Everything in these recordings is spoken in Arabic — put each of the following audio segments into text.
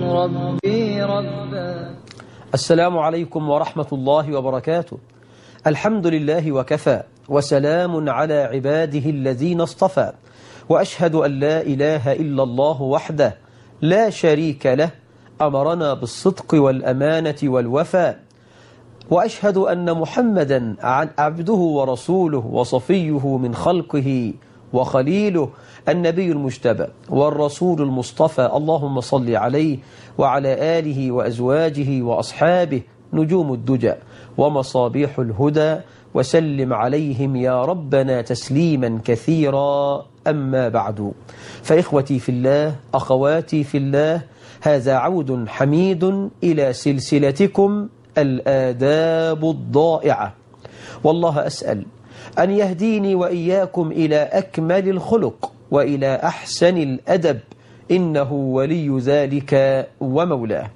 ربي ربا. السلام عليكم ورحمة الله وبركاته. الحمد لله وكفى، وسلام على عباده الذين اصطفى، وأشهد أن لا إله إلا الله وحده لا شريك له، أمرنا بالصدق والأمانة والوفاء، وأشهد أن محمدا عبده ورسوله وصفيه من خلقه وخليله، النبي المجتبى والرسول المصطفى، اللهم صل عليه وعلى آله وأزواجه وأصحابه نجوم الدجى ومصابيح الهدى، وسلم عليهم يا ربنا تسليما كثيرا. أما بعد، فإخوتي في الله، أخواتي في الله، هذا عود حميد إلى سلسلتكم الآداب الضائعة، والله أسأل أن يهديني وإياكم إلى أكمل الخلق وإلى أحسن الأدب، إنه ولي ذلك ومولاه.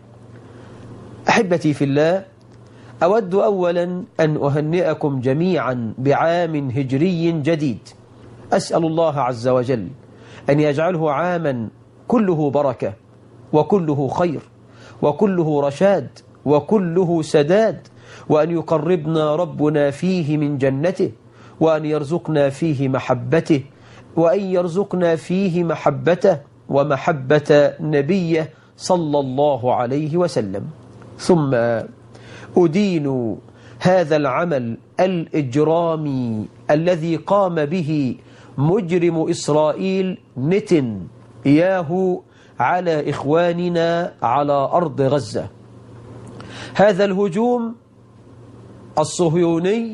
أحبتي في الله، أود أولا أن أهنئكم جميعا بعام هجري جديد، أسأل الله عز وجل أن يجعله عاما كله بركة وكله خير وكله رشاد وكله سداد، وأن يقربنا ربنا فيه من جنته، وأن يرزقنا فيه محبته، وأن يرزقنا فيه محبته ومحبة نبيه صلى الله عليه وسلم. ثم أدين هذا العمل الإجرامي الذي قام به مجرم إسرائيل نتنياهو على إخواننا على أرض غزة. هذا الهجوم الصهيوني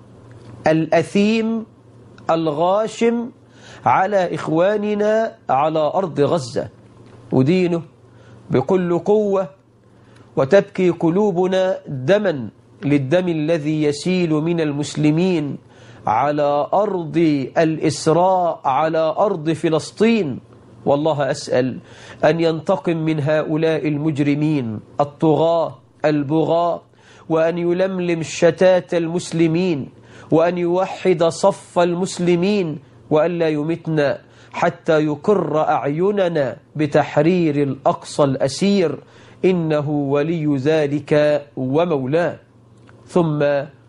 الأثيم الغاشم على إخواننا على أرض غزة أدينه بكل قوة، وتبكي قلوبنا دما للدم الذي يسيل من المسلمين على أرض الإسراء، على أرض فلسطين. والله أسأل أن ينتقم من هؤلاء المجرمين الطغاة البغاة، وأن يلملم شتات المسلمين، وأن يوحد صف المسلمين، وأن لا يمتنا حتى يقر أعيننا بتحرير الأقصى الأسير، إنه ولي ذلك ومولاه. ثم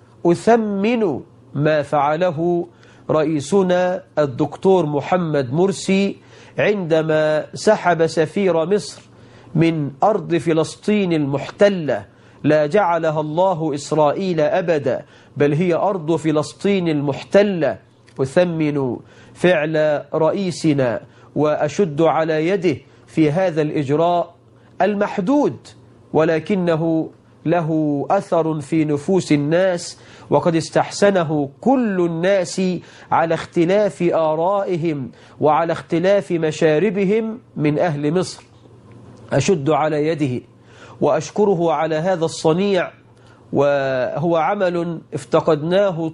أثمن ما فعله رئيسنا الدكتور محمد مرسي عندما سحب سفير مصر من أرض فلسطين المحتلة، لا جعلها الله إسرائيل أبدا، بل هي أرض فلسطين المحتلة. أثمن فعل رئيسنا وأشد على يده في هذا الإجراء المحدود، ولكنه له أثر في نفوس الناس، وقد استحسنه كل الناس على اختلاف آرائهم وعلى اختلاف مشاربهم من أهل مصر. أشد على يده وأشكره على هذا الصنيع، وهو عمل افتقدناه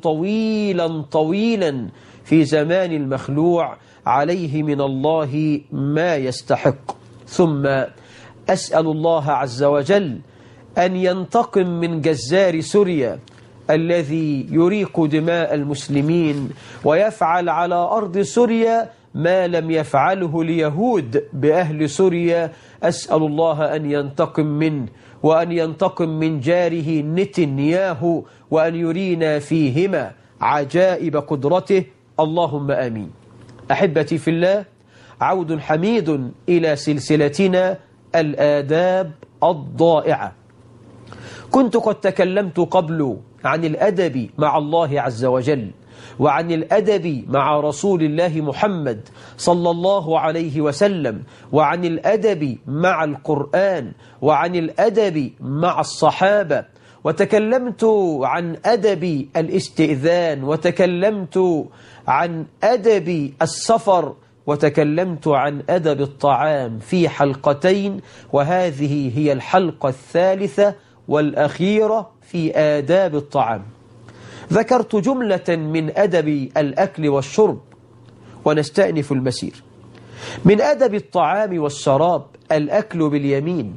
طويلا في زمان المخلوع، عليه من الله ما يستحق. ثم أسأل الله عز وجل أن ينتقم من جزار سوريا الذي يريق دماء المسلمين، ويفعل على أرض سوريا ما لم يفعله اليهود بأهل سوريا. أسأل الله أن ينتقم منه، وأن ينتقم من جاره نتنياهو، وأن يرينا فيهما عجائب قدرته، اللهم آمين. أحبتي في الله، عود حميد إلى سلسلتنا الآداب الضائعة. كنت قد تكلمت قبل عن الأدب مع الله عز وجل، وعن الأدب مع رسول الله محمد صلى الله عليه وسلم، وعن الأدب مع القرآن، وعن الأدب مع الصحابة، وتكلمت عن أدب الاستئذان، وتكلمت عن أدب السفر، وتكلمت عن أدب الطعام في حلقتين، وهذه هي الحلقة الثالثة والأخيرة في آداب الطعام. ذكرت جملة من أدب الأكل والشرب، ونستأنف المسير. من أدب الطعام والشراب الأكل باليمين،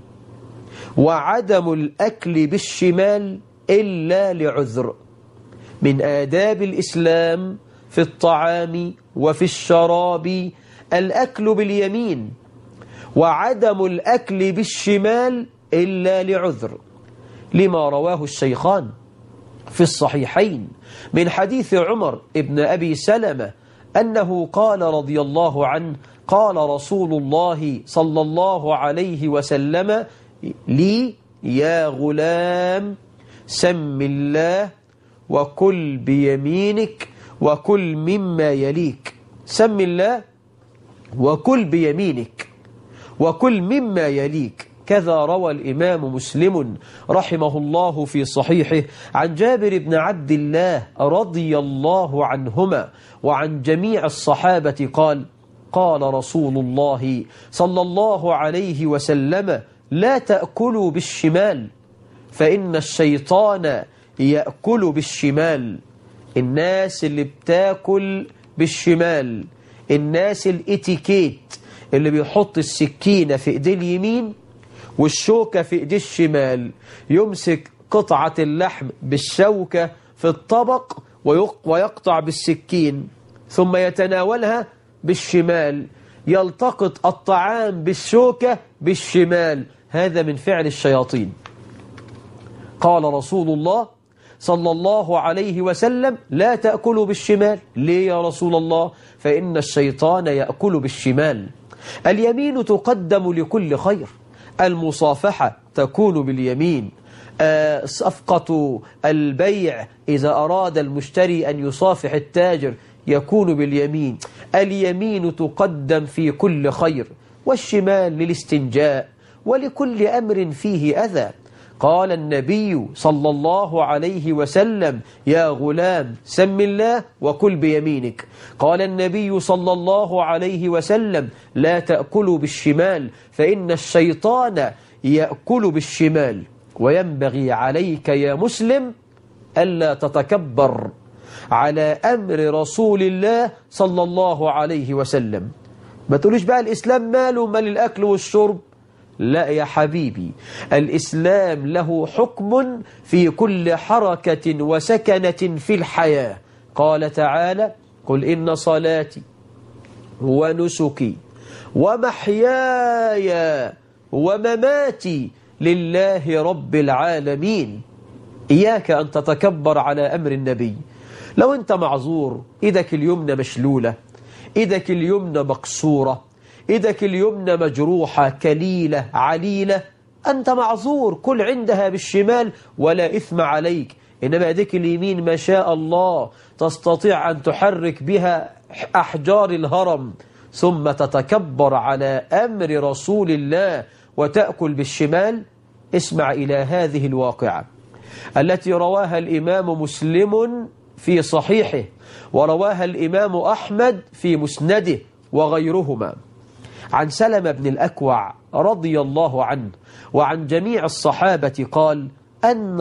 وعدم الأكل بالشمال إلا لعذر. من آداب الإسلام في الطعام وفي الشراب الأكل باليمين، وعدم الأكل بالشمال إلا لعذر، لما رواه الشيخان في الصحيحين من حديث عمر ابن أبي سلمة أنه قال رضي الله عنه: قال رسول الله صلى الله عليه وسلم لي: يا غلام سم الله وكل بيمينك وكل مما يليك. سم الله وكل بيمينك وكل مما يليك. كذا روى الإمام مسلم رحمه الله في صحيحه عن جابر بن عبد الله رضي الله عنهما وعن جميع الصحابة قال: قال رسول الله صلى الله عليه وسلم: لا تأكلوا بالشمال فإن الشيطان يأكل بالشمال. الناس اللي بتاكل بالشمال، الناس الاتيكيت اللي بيحط السكينة في ايديه اليمين والشوكة في ايديه الشمال، يمسك قطعة اللحم بالشوكة في الطبق ويقطع بالسكين ثم يتناولها بالشمال، يلتقط الطعام بالشوكة بالشمال. هذا من فعل الشياطين. قال رسول الله صلى الله عليه وسلم: لا تأكلوا بالشمال. ليه يا رسول الله؟ فإن الشيطان يأكل بالشمال. اليمين تقدم لكل خير، المصافحة تكون باليمين، صفقة البيع إذا أراد المشتري أن يصافح التاجر يكون باليمين. اليمين تقدم في كل خير، والشمال للاستنجاء ولكل أمر فيه أذى. قال النبي صلى الله عليه وسلم: يا غلام سم الله وكل بيمينك. قال النبي صلى الله عليه وسلم: لا تأكلوا بالشمال فإن الشيطان يأكل بالشمال. وينبغي عليك يا مسلم ألا تتكبر على أمر رسول الله صلى الله عليه وسلم. ما تقوليش بقى الإسلام ماله مال الأكل والشرب. لا يا حبيبي، الإسلام له حكم في كل حركة وسكنة في الحياة. قال تعالى: قل إن صلاتي ونسكي ومحياي ومماتي لله رب العالمين. إياك أن تتكبر على أمر النبي. لو أنت معذور، إيدك اليمنى مشلولة، إيدك اليمنى مكسورة، إيدك اليمنى مجروحة كليلة عليلة، أنت معذور، كل عندها بالشمال ولا إثم عليك. إنما يديك اليمين ما شاء الله تستطيع أن تحرك بها أحجار الهرم، ثم تتكبر على أمر رسول الله وتأكل بالشمال. اسمع إلى هذه الواقعة التي رواها الإمام مسلم في صحيحه، ورواها الإمام أحمد في مسنده وغيرهما، عن سلمة بن الأكوع رضي الله عنه وعن جميع الصحابة قال: أن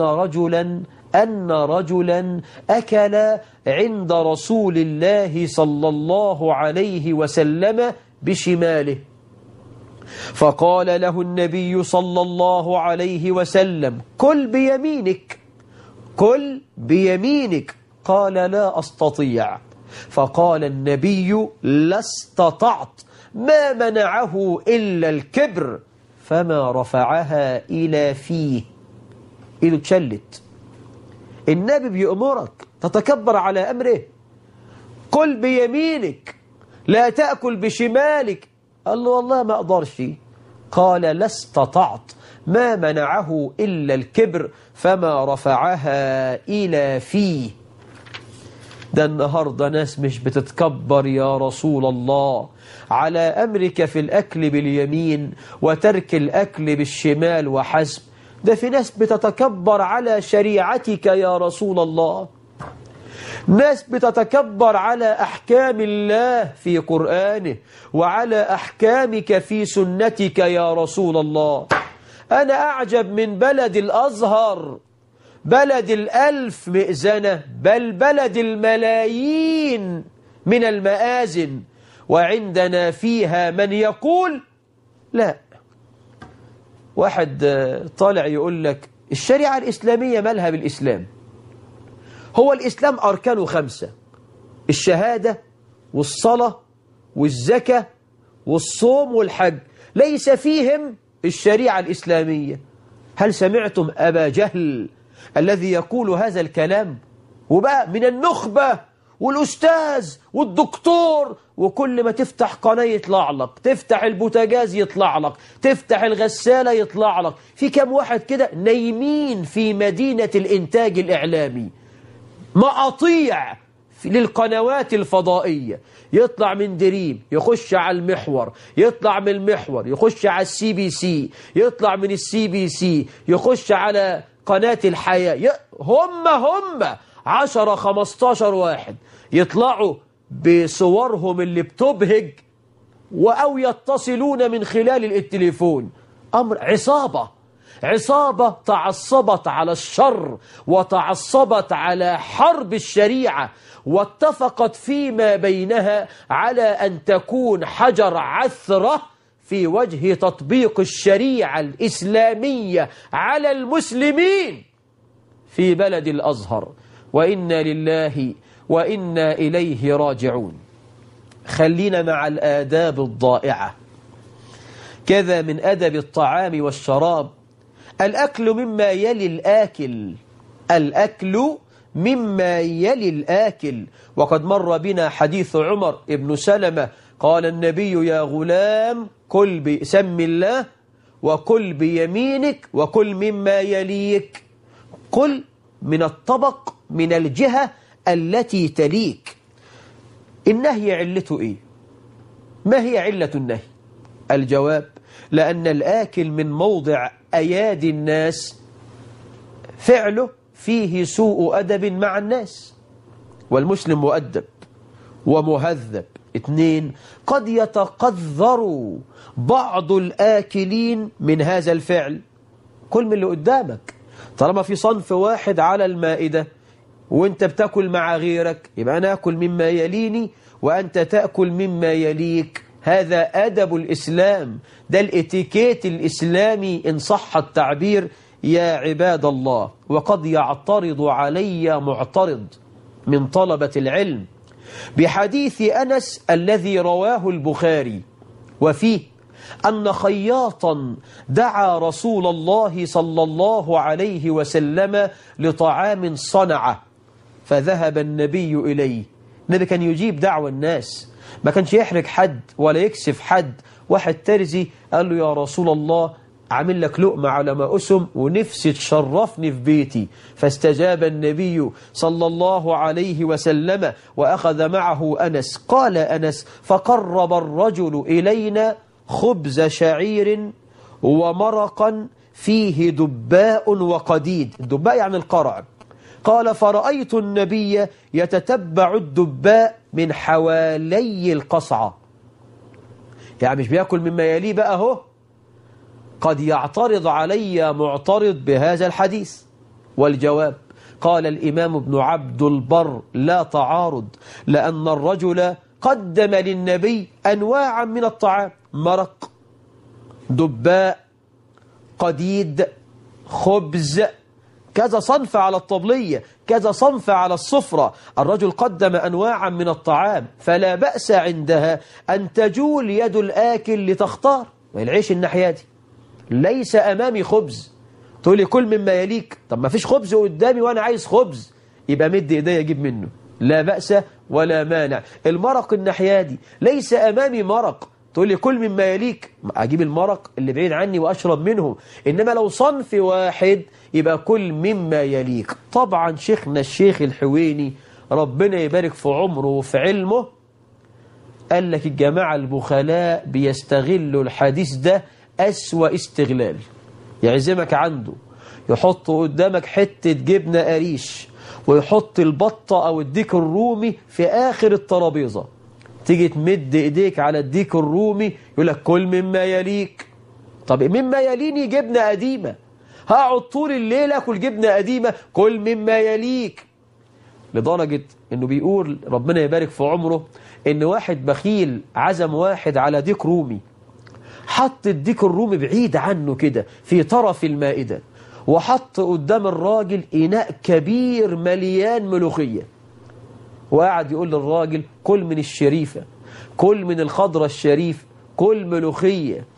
رجلا أكل عند رسول الله صلى الله عليه وسلم بشماله، فقال له النبي صلى الله عليه وسلم: كل بيمينك، كل بيمينك. قال: لا أستطيع. فقال النبي: لا استطعت، ما منعه إلا الكبر، فما رفعها إلى فيه. إيده تشلت. النبي بيأمرك تتكبر على أمره. كل بيمينك، لا تأكل بشمالك. قال له: والله ما أقدرش. قال: لا استطعت، ما منعه إلا الكبر، فما رفعها إلى فيه. ده النهاردة ناس مش بتتكبر يا رسول الله على أمرك في الأكل باليمين وترك الأكل بالشمال وحسب. ده في ناس بتتكبر على شريعتك يا رسول الله، ناس بتتكبر على أحكام الله في قرآنه وعلى أحكامك في سنتك يا رسول الله. أنا أعجب من بلد الأزهر، بلد الألف مئذنة، بل بلد الملايين من المآذن، وعندنا فيها من يقول لا. واحد طالع يقول لك الشريعة الإسلامية مالها بالإسلام؟ هو الإسلام أركانه 5: الشهادة والصلاة والزكاة والصوم والحج. ليس فيهم الشريعة الإسلامية. هل سمعتم أبا جهل الذي يقول هذا الكلام؟ وبقى من النخبة والأستاذ والدكتور، وكل ما تفتح قناة يطلع لك، تفتح البوتاجاز يطلع لك، تفتح الغسالة يطلع لك. في كم واحد كده نايمين في مدينة الإنتاج الإعلامي، مقاطيع للقنوات الفضائية، يطلع من دريم يخش على المحور، يطلع من المحور يخش على السي بي سي، يطلع من السي بي سي يخش على قناة الحياة. هم 10-15 واحد يطلعوا بصورهم اللي بتبهج، أو يتصلون من خلال التليفون. أمر عصابة تعصبت على الشر وتعصبت على حرب الشريعة، واتفقت فيما بينها على أن تكون حجر عثرة في وجه تطبيق الشريعة الإسلامية على المسلمين في بلد الأزهر. وإنا لله وإنا إليه راجعون. خلينا مع الآداب الضائعة. كذا من أدب الطعام والشراب الأكل مما يلي الآكل. الأكل مما يلي الآكل. وقد مر بنا حديث عمر بن سلمة قال النبي: يا غلام كل بسم الله وكل بيمينك وكل مما يليك. كل من الطبق من الجهة التي تليك. النهي علته إيه؟ ما هي علة النهي؟ الجواب: لأن الآكل من موضع أيادي الناس فعله فيه سوء أدب مع الناس، والمسلم مؤدب ومهذب. 2: قد يتقذر بعض الآكلين من هذا الفعل. كل من اللي قدامك، طالما في صنف واحد على المائدة وانت بتاكل مع غيرك، يبقى أنا أكل مما يليني وأنت تأكل مما يليك. هذا أدب الإسلام، ده الاتيكيت الإسلامي إن صح التعبير يا عباد الله. وقد يعترض علي معترض من طلبة العلم بحديث أنس الذي رواه البخاري، وفيه أن خياطا دعا رسول الله صلى الله عليه وسلم لطعام صنعه، فذهب النبي إليه. النبي كان يجيب دعوة الناس، ما كانش يحرج حد ولا يكسف حد. واحد ترزي قال له: يا رسول الله عامل لك لقمة على ما أسم ونفسي تشرفني في بيتي. فاستجاب النبي صلى الله عليه وسلم وأخذ معه أنس. قال أنس: فقرب الرجل إلينا خبز شعير ومرقا فيه دباء وقديد. الدباء يعني القرع. قال: فرأيت النبي يتتبع الدباء من حوالي القصعة. يعني مش بيأكل مما يليه بقى هو. قد يعترض علي معترض بهذا الحديث، والجواب: قال الإمام ابن عبد البر: لا تعارض، لأن الرجل قدم للنبي أنواعا من الطعام: مرق، دباء، قديد، خبز، كذا صنف على الطبلية، كذا صنف على السفرة. الرجل قدم أنواعا من الطعام، فلا بأس عندها أن تجول يد الآكل لتختار. والعيش الناحية دي ليس أمامي خبز، تقول لي كل مما يليك. طب ما فيش خبز قدامي وأنا عايز خبز، يبقى مد إيدي أجيب منه، لا بأس ولا مانع. المرق الناحية دي ليس أمامي مرق، تقول لي كل مما يليك، أجيب المرق اللي بعيد عني وأشرب منه. إنما لو صنف واحد يبقى كل مما يليك. طبعا شيخنا الشيخ الحويني ربنا يبارك في عمره وفي علمه قال لك الجماعة البخلاء بيستغلوا الحديث ده أسوأ استغلال. يعزمك عنده، يحط قدامك حتة جبنة قريش ويحط البطة أو الديك الرومي في آخر الترابيزة، تيجي تمد إيديك على الديك الرومي يقول لك كل مما يليك. طب مما يليني جبنة قديمة، هقعد طول الليل أكل جبنة قديمة، كل مما يليك. لدرجة إنه بيقول ربنا يبارك في عمره إن واحد بخيل عزم واحد على ديك رومي، حط الديك الرومي بعيد عنه كده في طرف المائدة، وحط قدام الراجل إناء كبير مليان ملوخية، وقعد يقول للراجل كل من الشريفة، كل من الخضرة الشريف، كل ملوخية.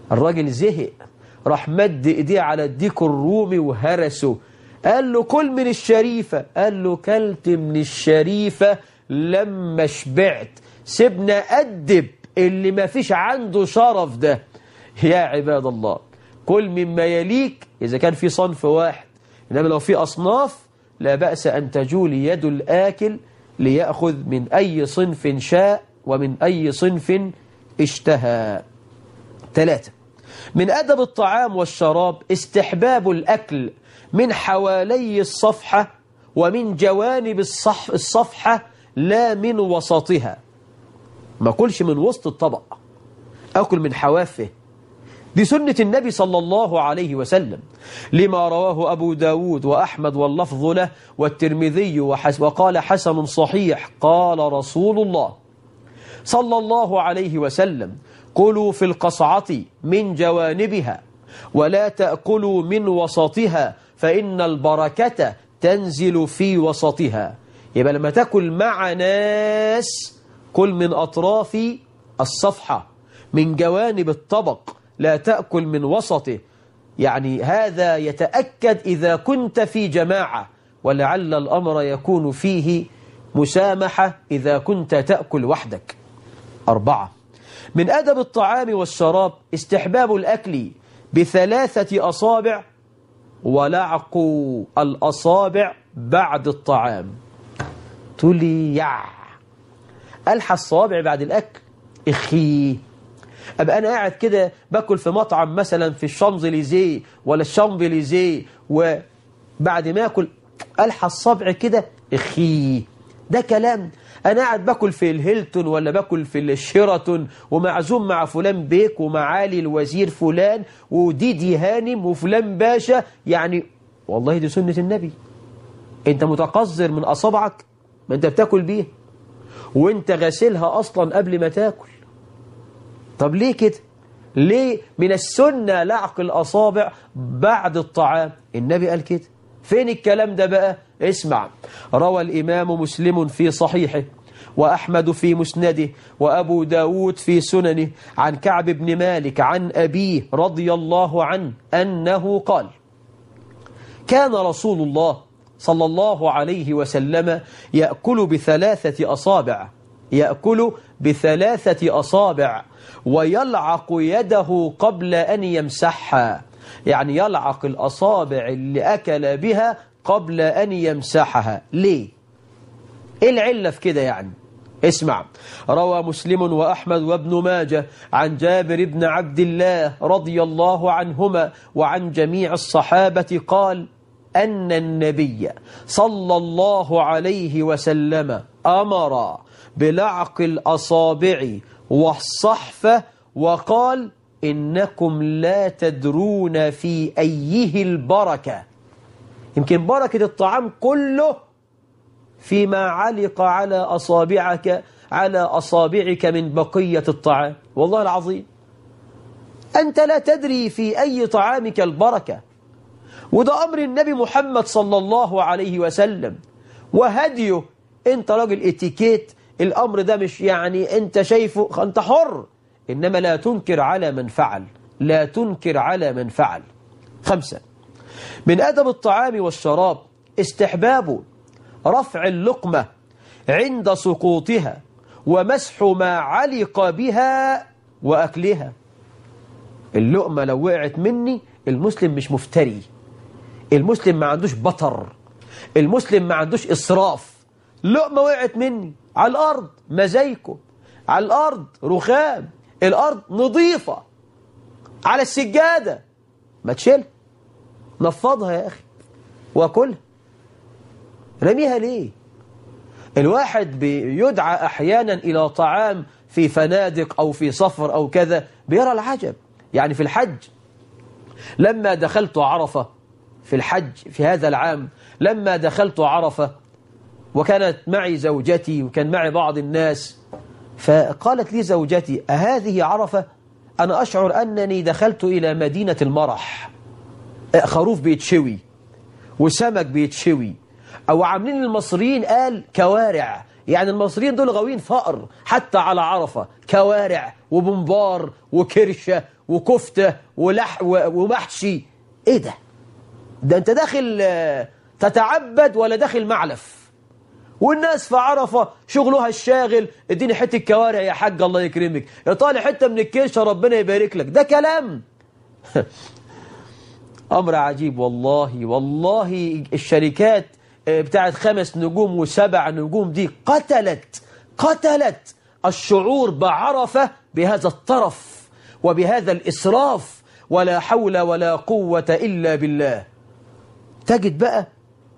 الراجل زهق، راح مد ايديه على الديك الرومي وهرسه. قال له كل من الشريفة. قال له كلت من الشريفة لما شبعت، سيبنا أدب اللي ما فيش عنده شرف ده. يا عباد الله، كل مما يليك إذا كان في صنف واحد، إنما لو في أصناف لا بأس أن تجول يد الآكل ليأخذ من أي صنف شاء ومن أي صنف اشتهى. 3. من أدب الطعام والشراب استحباب الأكل من حوالي الصفحة ومن جوانب الصفحة لا من وسطها. ما أكلش من وسط الطبق، أكل من حوافه. دي سنة النبي صلى الله عليه وسلم، لما رواه أبو داود وأحمد واللفظ له والترمذي وقال حسن صحيح. قال رسول الله صلى الله عليه وسلم: كلوا في القصعة من جوانبها ولا تأكلوا من وسطها فإن البركة تنزل في وسطها. يبقى لما تأكل مع ناس كل من أطراف الصفحة من جوانب الطبق، لا تأكل من وسطه. يعني هذا يتأكد إذا كنت في جماعة، ولعل الأمر يكون فيه مسامحة إذا كنت تأكل وحدك. 4. من أدب الطعام والشراب استحباب الأكل ب3 أصابع ولعق الأصابع بعد الطعام. تقول لي ألحى الصوابع بعد الأكل؟ إخي، أبقى أنا قاعد كده باكل في مطعم مثلا في الشانزليزيه ولا الشامبليزيه، وبعد ما أكل ألحى الصبع كده؟ إخي، ده كلام؟ أنا قاعد باكل في الهيلتون ولا باكل في الشيراتون ومعزوم مع فلان بيك ومعالي الوزير فلان وديدي هانم وفلان باشا، يعني والله دي سنة النبي. أنت متقذر من أصابعك؟ ما أنت بتاكل بيها وأنت غسلها أصلا قبل ما تاكل. طب ليه كده؟ ليه من السنة لعق الأصابع بعد الطعام؟ النبي قال كده. فين الكلام ده بقى؟ اسمع. روى الإمام مسلم في صحيحه وأحمد في مسنده وأبو داود في سننه عن كعب بن مالك عن أبيه رضي الله عنه أنه قال: كان رسول الله صلى الله عليه وسلم يأكل ب3 أصابع، يأكل ب3 أصابع ويلعق يده قبل أن يمسحها. يعني يلعق الأصابع اللي أكل بها قبل أن يمسحها. ليه؟ إيه العلة في كده يعني؟ اسمع. روى مسلم وأحمد وابن ماجه عن جابر بن عبد الله رضي الله عنهما وعن جميع الصحابة قال أن النبي صلى الله عليه وسلم أمر بلعق الأصابع والصحفة وقال: إنكم لا تدرون في أيه البركة. يمكن بركة الطعام كله فيما علق على أصابعك من بقية الطعام. والله العظيم أنت لا تدري في أي طعامك البركة، وده أمر النبي محمد صلى الله عليه وسلم وهديه. أنت راجل اتيكيت، الأمر ده مش يعني أنت شايفه، أنت حر، إنما لا تنكر على من فعل، لا تنكر على من فعل. 5. من أدب الطعام والشراب استحباب رفع اللقمة عند سقوطها ومسح ما علق بها وأكلها. اللقمة لو وقعت مني، المسلم مش مفتري، المسلم ما عندوش بطر، المسلم ما عندوش إسراف. لقمة وقعت مني على الأرض، مزايكو على الأرض، رخام الأرض نظيفة، على السجادة، ما تشيل، نفضها يا أخي وأكلها. رميها ليه؟ الواحد بيدعى أحيانا إلى طعام في فنادق أو في سفر أو كذا بيرى العجب. يعني في الحج لما دخلت عرفة، في الحج في هذا العام لما دخلت عرفة وكانت معي زوجتي وكان معي بعض الناس، فقالت لي زوجتي: أهذه عرفة؟ أنا أشعر أنني دخلت إلى مدينة المرح، خروف بيتشوي وسمك بيتشوي، أو عاملين المصريين قال كوارع. يعني المصريين دول غاويين فقر حتى على عرفة، كوارع وبنبار وكرشة وكفتة ومحشي. ايه ده؟ ده انت داخل تتعبد ولا داخل معلف؟ والناس في عرفة شغلها الشاغل، اديني حتة كوارع يا حاج الله يكرمك، اطالع حتة من الكيشة ربنا يبارك لك. ده كلام. أمر عجيب والله. والله الشركات بتاعت 5 نجوم و7 نجوم دي قتلت الشعور بعرفة بهذا الطرف وبهذا الإسراف، ولا حول ولا قوة إلا بالله. تجد بقى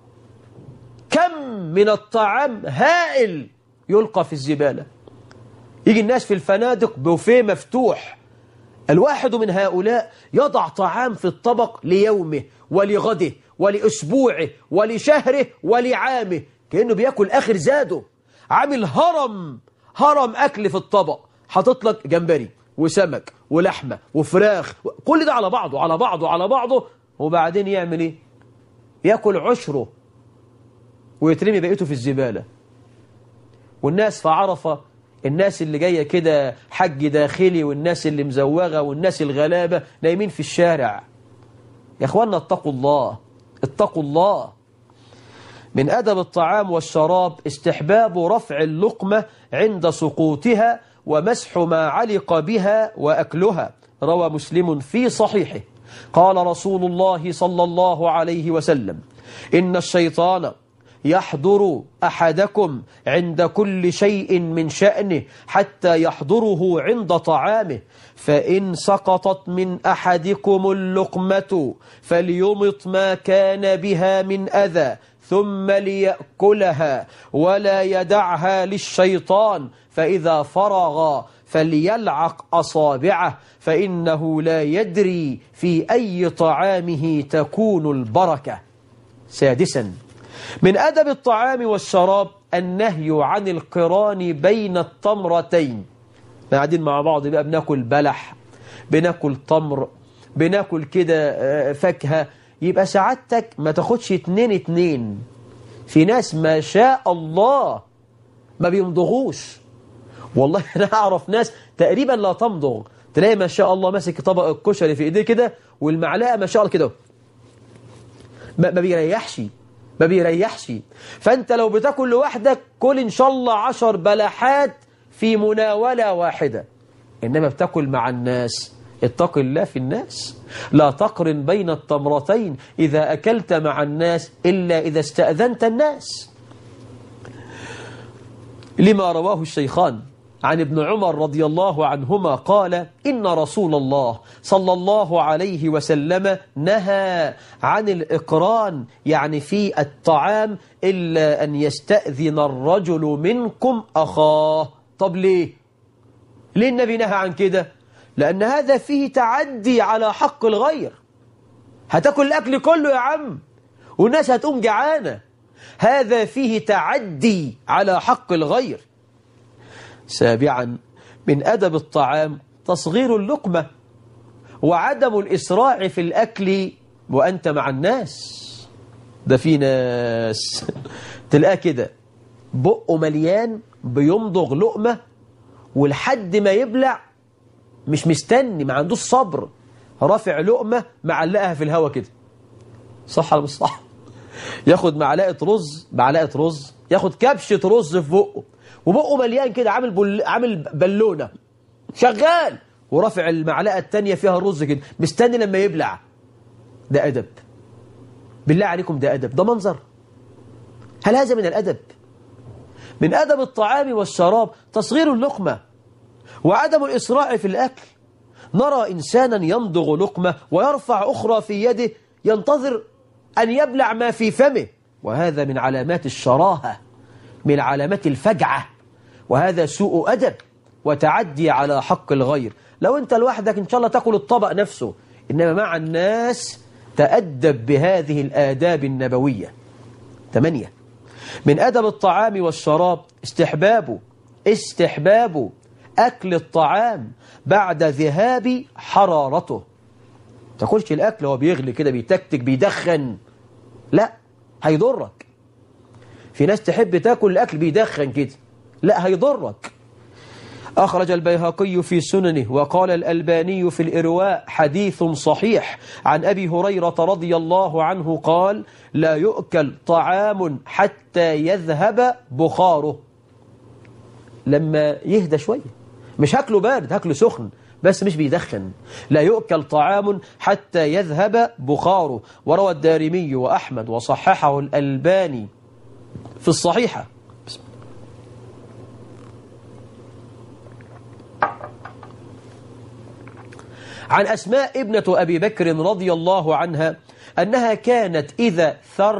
كم من الطعام هائل يلقى في الزبالة. يجي الناس في الفنادق بوفيه مفتوح، الواحد من هؤلاء يضع طعام في الطبق ليومه ولغده ولأسبوعه ولشهره ولعامه، كأنه بيأكل آخر زاده. عامل هرم أكل في الطبق، حاطط لك جمبري وسمك ولحمة وفراخ، كل ده على بعضه على بعضه على بعضه، وبعدين يعمل ايه؟ يأكل عشره ويترمي بقيته في الزبالة. والناس في عرفة، الناس اللي جاية كده حج داخلي والناس اللي مزوغة والناس الغلابة نايمين في الشارع. يا اخوانا اتقوا الله، اتقوا الله. من أدب الطعام والشراب استحباب رفع اللقمة عند سقوطها ومسح ما علق بها وأكلها. روى مسلم في صحيحه قال رسول الله صلى الله عليه وسلم: إن الشيطان يحضر أحدكم عند كل شيء من شأنه حتى يحضره عند طعامه، فإن سقطت من أحدكم اللقمة فليمط ما كان بها من أذى ثم ليأكلها ولا يدعها للشيطان، فإذا فرغ فليلعق أصابعه فإنه لا يدري في أي طعامه تكون البركة. سادسا، من أدب الطعام والشراب النهي عن القران بين التمرتين. قاعدين مع بعض بقى بناكل بلح، بناكل تمر، بناكل كده فاكهة، يبقى سعادتك ما تاخدش 2. في ناس ما شاء الله ما بيمضغوش. والله أنا أعرف ناس تقريبا لا تمضغ، تلاقي ما شاء الله ماسك طبق الكشري في إيديه كده والمعلقة ما شاء الله كده، ما بيريحش. فأنت لو بتاكل لوحدك كل إن شاء الله 10 بلحات في مناولة واحدة، إنما بتاكل مع الناس اتق الله في الناس. لا تقرن بين التمرتين إذا أكلت مع الناس إلا إذا استأذنت الناس، لما رواه الشيخان عن ابن عمر رضي الله عنهما قال: إن رسول الله صلى الله عليه وسلم نهى عن الإقران، يعني في الطعام، إلا أن يستأذن الرجل منكم أخاه. طب ليه النبي نهى عن كده؟ لأن هذا فيه تعدي على حق الغير. هتاكل الأكل كله يا عم والناس هتقوم جعانة، هذا فيه تعدي على حق الغير. سابعا، من أدب الطعام تصغير اللقمة وعدم الإسراع في الأكل وأنت مع الناس. ده في ناس تلقاه كده بقه مليان بيمضغ لقمة ولحد ما يبلع مش مستني، ما عندوش صبر، رافع لقمة معلقها في الهوا كده. صح ولا مش صح؟ ياخد معلقة رز، ياخد كبشة رز في بقه وبقه مليان كده، عامل بالونة شغال، ورافع المعلقة التانية فيها الرز كده مستني لما يبلع. ده أدب؟ بالله عليكم ده أدب؟ ده منظر؟ هل هذا من الأدب؟ من أدب الطعام والشراب تصغير اللقمة وعدم الإسراع في الأكل. نرى إنسانا يمضغ لقمة ويرفع أخرى في يده ينتظر أن يبلع ما في فمه، وهذا من علامات الشراهة، من علامات الفجعة، وهذا سوء أدب وتعدي على حق الغير. لو أنت لوحدك إن شاء الله تأكل الطبق نفسه، إنما مع الناس تأدب بهذه الآداب النبوية. 8، من أدب الطعام والشراب استحباب أكل الطعام بعد ذهاب حرارته. تاكلش الأكل وهو بيغلي كده بيتكتك بيدخن، لا هيضرك. في ناس تحب تاكل الأكل بيدخن كده، لا هيضرك. أخرج البيهقي في سننه وقال الألباني في الإرواء حديث صحيح عن أبي هريرة رضي الله عنه قال: لا يؤكل طعام حتى يذهب بخاره. لما يهدى شوية، مش هاكله بارد، هاكله سخن بس مش بيدخن. لا يؤكل طعام حتى يذهب بخاره. وروى الدارمي وأحمد وصححه الألباني في الصحيحة. عن أسماء ابنة أبي بكر رضي الله عنها أنها كانت إذا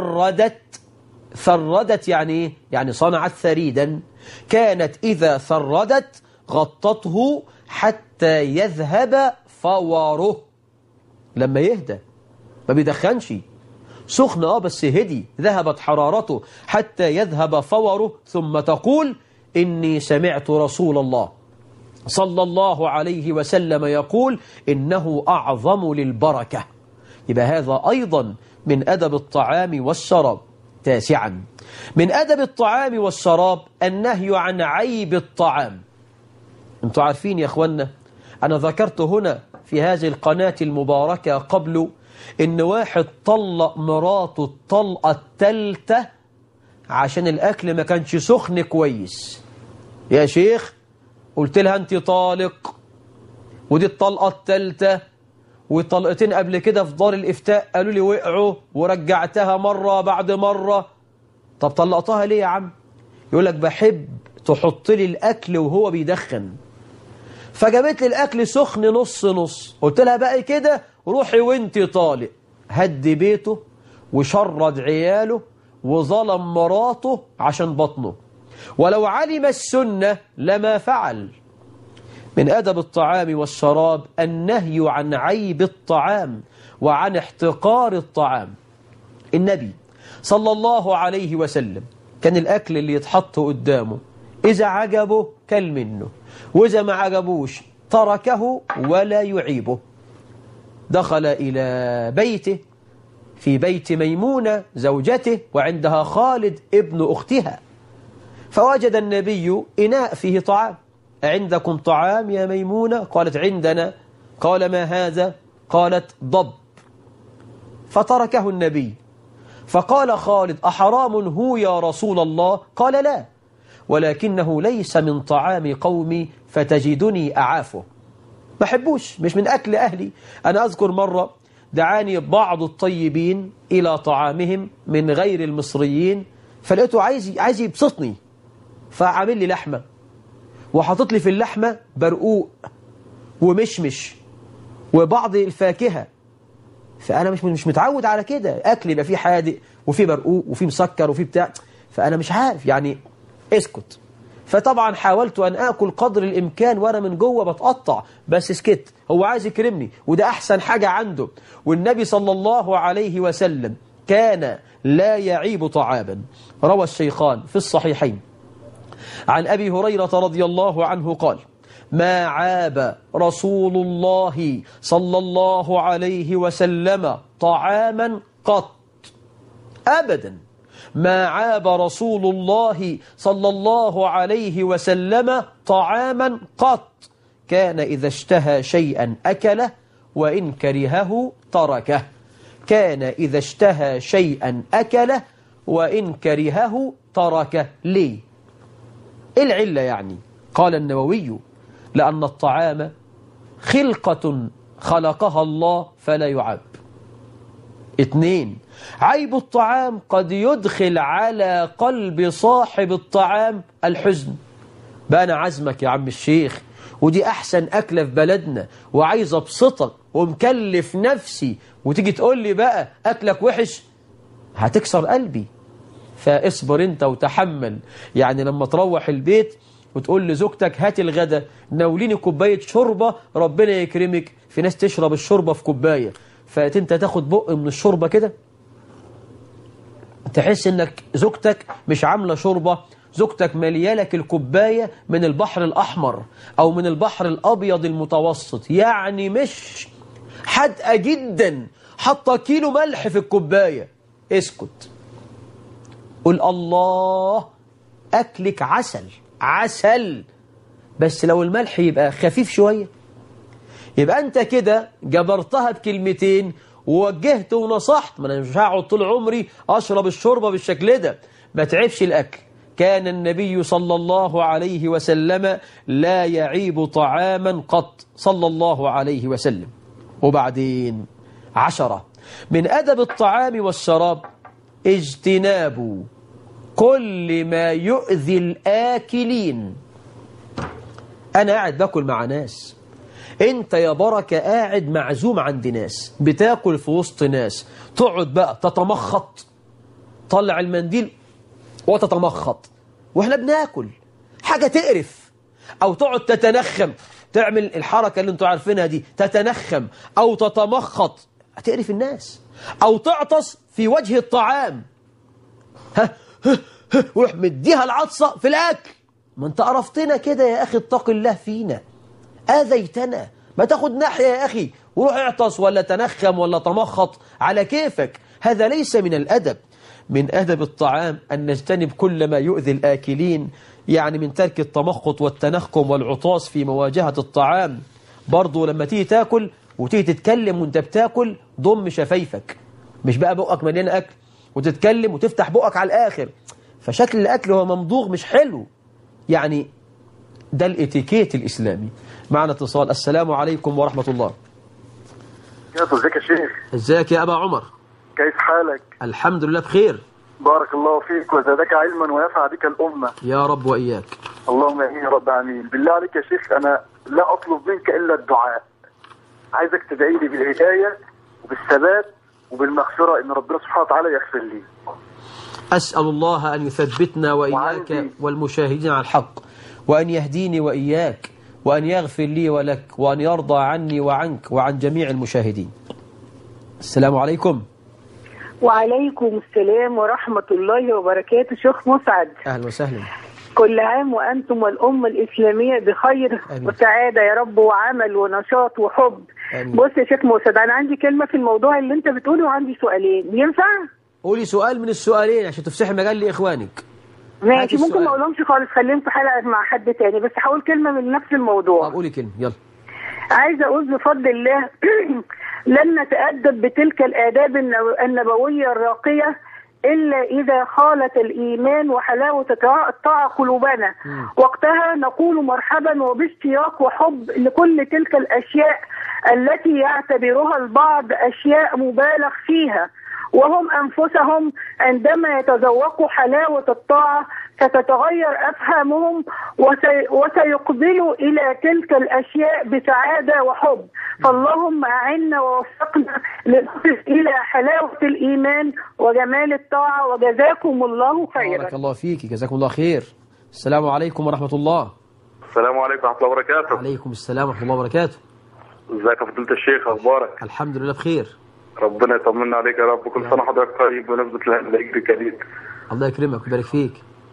ثردت يعني صنعت ثريدا، كانت إذا ثردت غطته حتى يذهب فوره. لما يهدى ما بيدخنش، سخن بس هدي، ذهبت حرارته حتى يذهب فوره، ثم تقول: إني سمعت رسول الله صلى الله عليه وسلم يقول: إنه أعظم للبركة. يبقى هذا أيضا من أدب الطعام والشراب. تاسعا، من أدب الطعام والشراب النهي عن عيب الطعام. انتوا عارفين يا أخوانا، أنا ذكرت هنا في هذه القناة المباركة قبل إن واحد طلق مراته الطلقة الثالثة عشان الأكل ما كانش سخن كويس. يا شيخ، قلت لها أنت طالق، ودي الطلقة الثالثة، والطلقتين قبل كده في دار الإفتاء قالوا لي وقعوا، ورجعتها مرة بعد مرة. طب طلقتها ليه يا عم؟ يقول لك بحب تحط لي الأكل وهو بيدخن، فجابت لي الأكل سخن نص نص. قلت لها بقى كده روحي وانت طالق. هد بيته وشرد عياله وظلم مراته عشان بطنه، ولو علم السنة لما فعل. من أدب الطعام والشراب النهي عن عيب الطعام وعن احتقار الطعام. النبي صلى الله عليه وسلم كان الأكل اللي يتحط قدامه إذا عجبه كل منه، وإذا ما عجبوش تركه ولا يعيبه. دخل إلى بيته، في بيت ميمونة زوجته، وعندها خالد ابن أختها، فوجد النبي إناء فيه طعام. عندكم طعام يا ميمونة؟ قالت عندنا. قال ما هذا؟ قالت ضب. فتركه النبي، فقال خالد أحرام هو يا رسول الله؟ قال لا، ولكنه ليس من طعام قومي فتجدني أعافه. ما حبوش، مش من أكل أهلي. أنا أذكر مرة دعاني بعض الطيبين إلى طعامهم من غير المصريين، فلقيته عايز يبسطني، فعامل لي لحمة وحطت لي في اللحمة برقوق ومشمش وبعض الفاكهة. فأنا مش متعود على كده، أكل يبقى فيه حادق وفيه برقوق وفيه مسكر وفيه بتاع، فأنا مش عارف يعني. اسكت. فطبعا حاولت أن آكل قدر الإمكان وأنا من جوه بتقطع، بس سكت. هو عايز يكرمني وده أحسن حاجة عنده. والنبي صلى الله عليه وسلم كان لا يعيب طعاما. روى الشيخان في الصحيحين عن أبي هريرة رضي الله عنه قال: ما عاب رسول الله صلى الله عليه وسلم طعاما قط، أبدا. ما عاب رسول الله صلى الله عليه وسلم طعاما قط، كان إذا اشتهى شيئا أكله وإن كرهه تركه. كان إذا اشتهى شيئا أكله وإن كرهه تركه. ليه؟ العلة يعني؟ قال النووي: لأن الطعام خلقة خلقها الله فلا يعاب. 2. عيب الطعام قد يدخل على قلب صاحب الطعام الحزن. بقى أنا عزمك يا عم الشيخ، ودي أحسن أكلة في بلدنا، وعايز أبسطك ومكلف نفسي، وتيجي تقول لي بقى أكلك وحش، هتكسر قلبي. فاصبر انت وتحمل. يعني لما تروح البيت وتقول لزوجتك هات الغدا، ناوليني كوباية شوربة، ربنا يكرمك، في ناس تشرب الشوربة في كوباية، فانت تاخد بق من الشوربة كده، تحس انك زوجتك مش عاملة شوربة، زوجتك مليالك الكوباية من البحر الأحمر أو من البحر الأبيض المتوسط، يعني مش حادقة جدا، حاطة كيلو ملح في الكوباية. اسكت، قل الله أكلك عسل عسل، بس لو الملح يبقى خفيف شوية، يبقى أنت كده جبرتها بكلمتين ووجهت ونصحت. ما أنا مش هقعد طول عمري أشرب الشوربة بالشكل ده، ما تعبش الأكل. كان النبي صلى الله عليه وسلم لا يعيب طعاما قط صلى الله عليه وسلم. وبعدين 10 من أدب الطعام والشراب اجتناب كل ما يؤذي الآكلين. أنا قاعد باكل مع ناس، أنت يا بركة قاعد معزوم عند ناس، بتاكل في وسط ناس، تقعد بقى تتمخط، طلع المنديل وتتمخط وإحنا بناكل حاجة تقرف، أو تقعد تتنخم، تعمل الحركة اللي انتوا عارفينها دي، تتنخم أو تتمخط، هتقرف الناس. أو تعطس في وجه الطعام، وروح مديها العطسة في الأكل. ما انت قرفتنا كده يا أخي، اتق الله فينا، آذيتنا. ما تاخد ناحية يا أخي وروح اعطس ولا تنخم ولا تمخط على كيفك، هذا ليس من الأدب. من أدب الطعام أن نجتنب كل ما يؤذي الآكلين، يعني من ترك التمخط والتنخم والعطاس في مواجهة الطعام. برضو لما تيجي تاكل وتيجي تتكلم وانت بتاكل، ضم شفايفك، مش بقى بقك مليان أكل وتتكلم وتفتح بقك على الآخر، فشكل الأكل هو ممضوغ مش حلو. يعني ده الاتيكيت الإسلامي. معنا اتصال. السلام عليكم ورحمة الله. ازيك يا شيخ؟ ازيك يا أبا عمر؟ كيف حالك؟ الحمد لله بخير. بارك الله فيك وزادك علما وينفع بك الأمة يا رب وإياك. اللهم امين يا رب امين. بالله عليك يا شيخ، أنا لا أطلب منك إلا الدعاء. عايزك تدعي لي بالهداية وبالثبات وبالمغفرة، إن ربنا سبحانه وتعالى يغفر لي. أسأل الله أن يثبتنا وإياك والمشاهدين على الحق، وأن يهديني وإياك، وأن يغفر لي ولك، وأن يرضى عني وعنك وعن جميع المشاهدين. السلام عليكم. وعليكم السلام ورحمة الله وبركاته. شيخ مسعد، أهلا وسهلا. كل عام وأنتم والأمة الإسلامية بخير وسعادة يا رب، وعمل ونشاط وحب. آمين. بص يا شيخ مسعد، أنا عندي كلمة في الموضوع اللي أنت بتقوله وعندي سؤالين، ينفع؟ قولي سؤال من السؤالين عشان تفسحي مجال لإخوانك. ماشي، ممكن ما أقولهمش خالص، خليهم في حلقة مع حد تاني، بس هقول كلمة من نفس الموضوع. طب قولي كلمة يلا. عايزة أقول بفضل الله لن نتأدب بتلك الآداب النبوية الراقية إلا إذا خالت الإيمان وحلاوة الطاعة قلوبنا. وقتها نقول مرحبا وباشتياق وحب لكل تلك الأشياء التي يعتبرها البعض أشياء مبالغ فيها، وهم أنفسهم عندما يتذوقوا حلاوة الطاعة ستتغير أفهامهم وسيقبلوا إلى تلك الأشياء بسعادة وحب. فاللهم أعنا ووفقنا لنصل إلى حلاوة الإيمان وجمال الطاعة، وجزاكم الله خيرا. بارك الله فيك، جزاكم الله خير. السلام عليكم ورحمة الله. السلام عليكم ورحمة الله وبركاته. عليكم السلام ورحمة الله وبركاته. ازيك يا فضيلة الشيخ، أخبارك؟ الحمد لله بخير. ربنا يطمنا عليك يا رب، كل سنة حضرتك طيب بمناسبة العيد الكريم. الله يكرمك ويبارك فيك.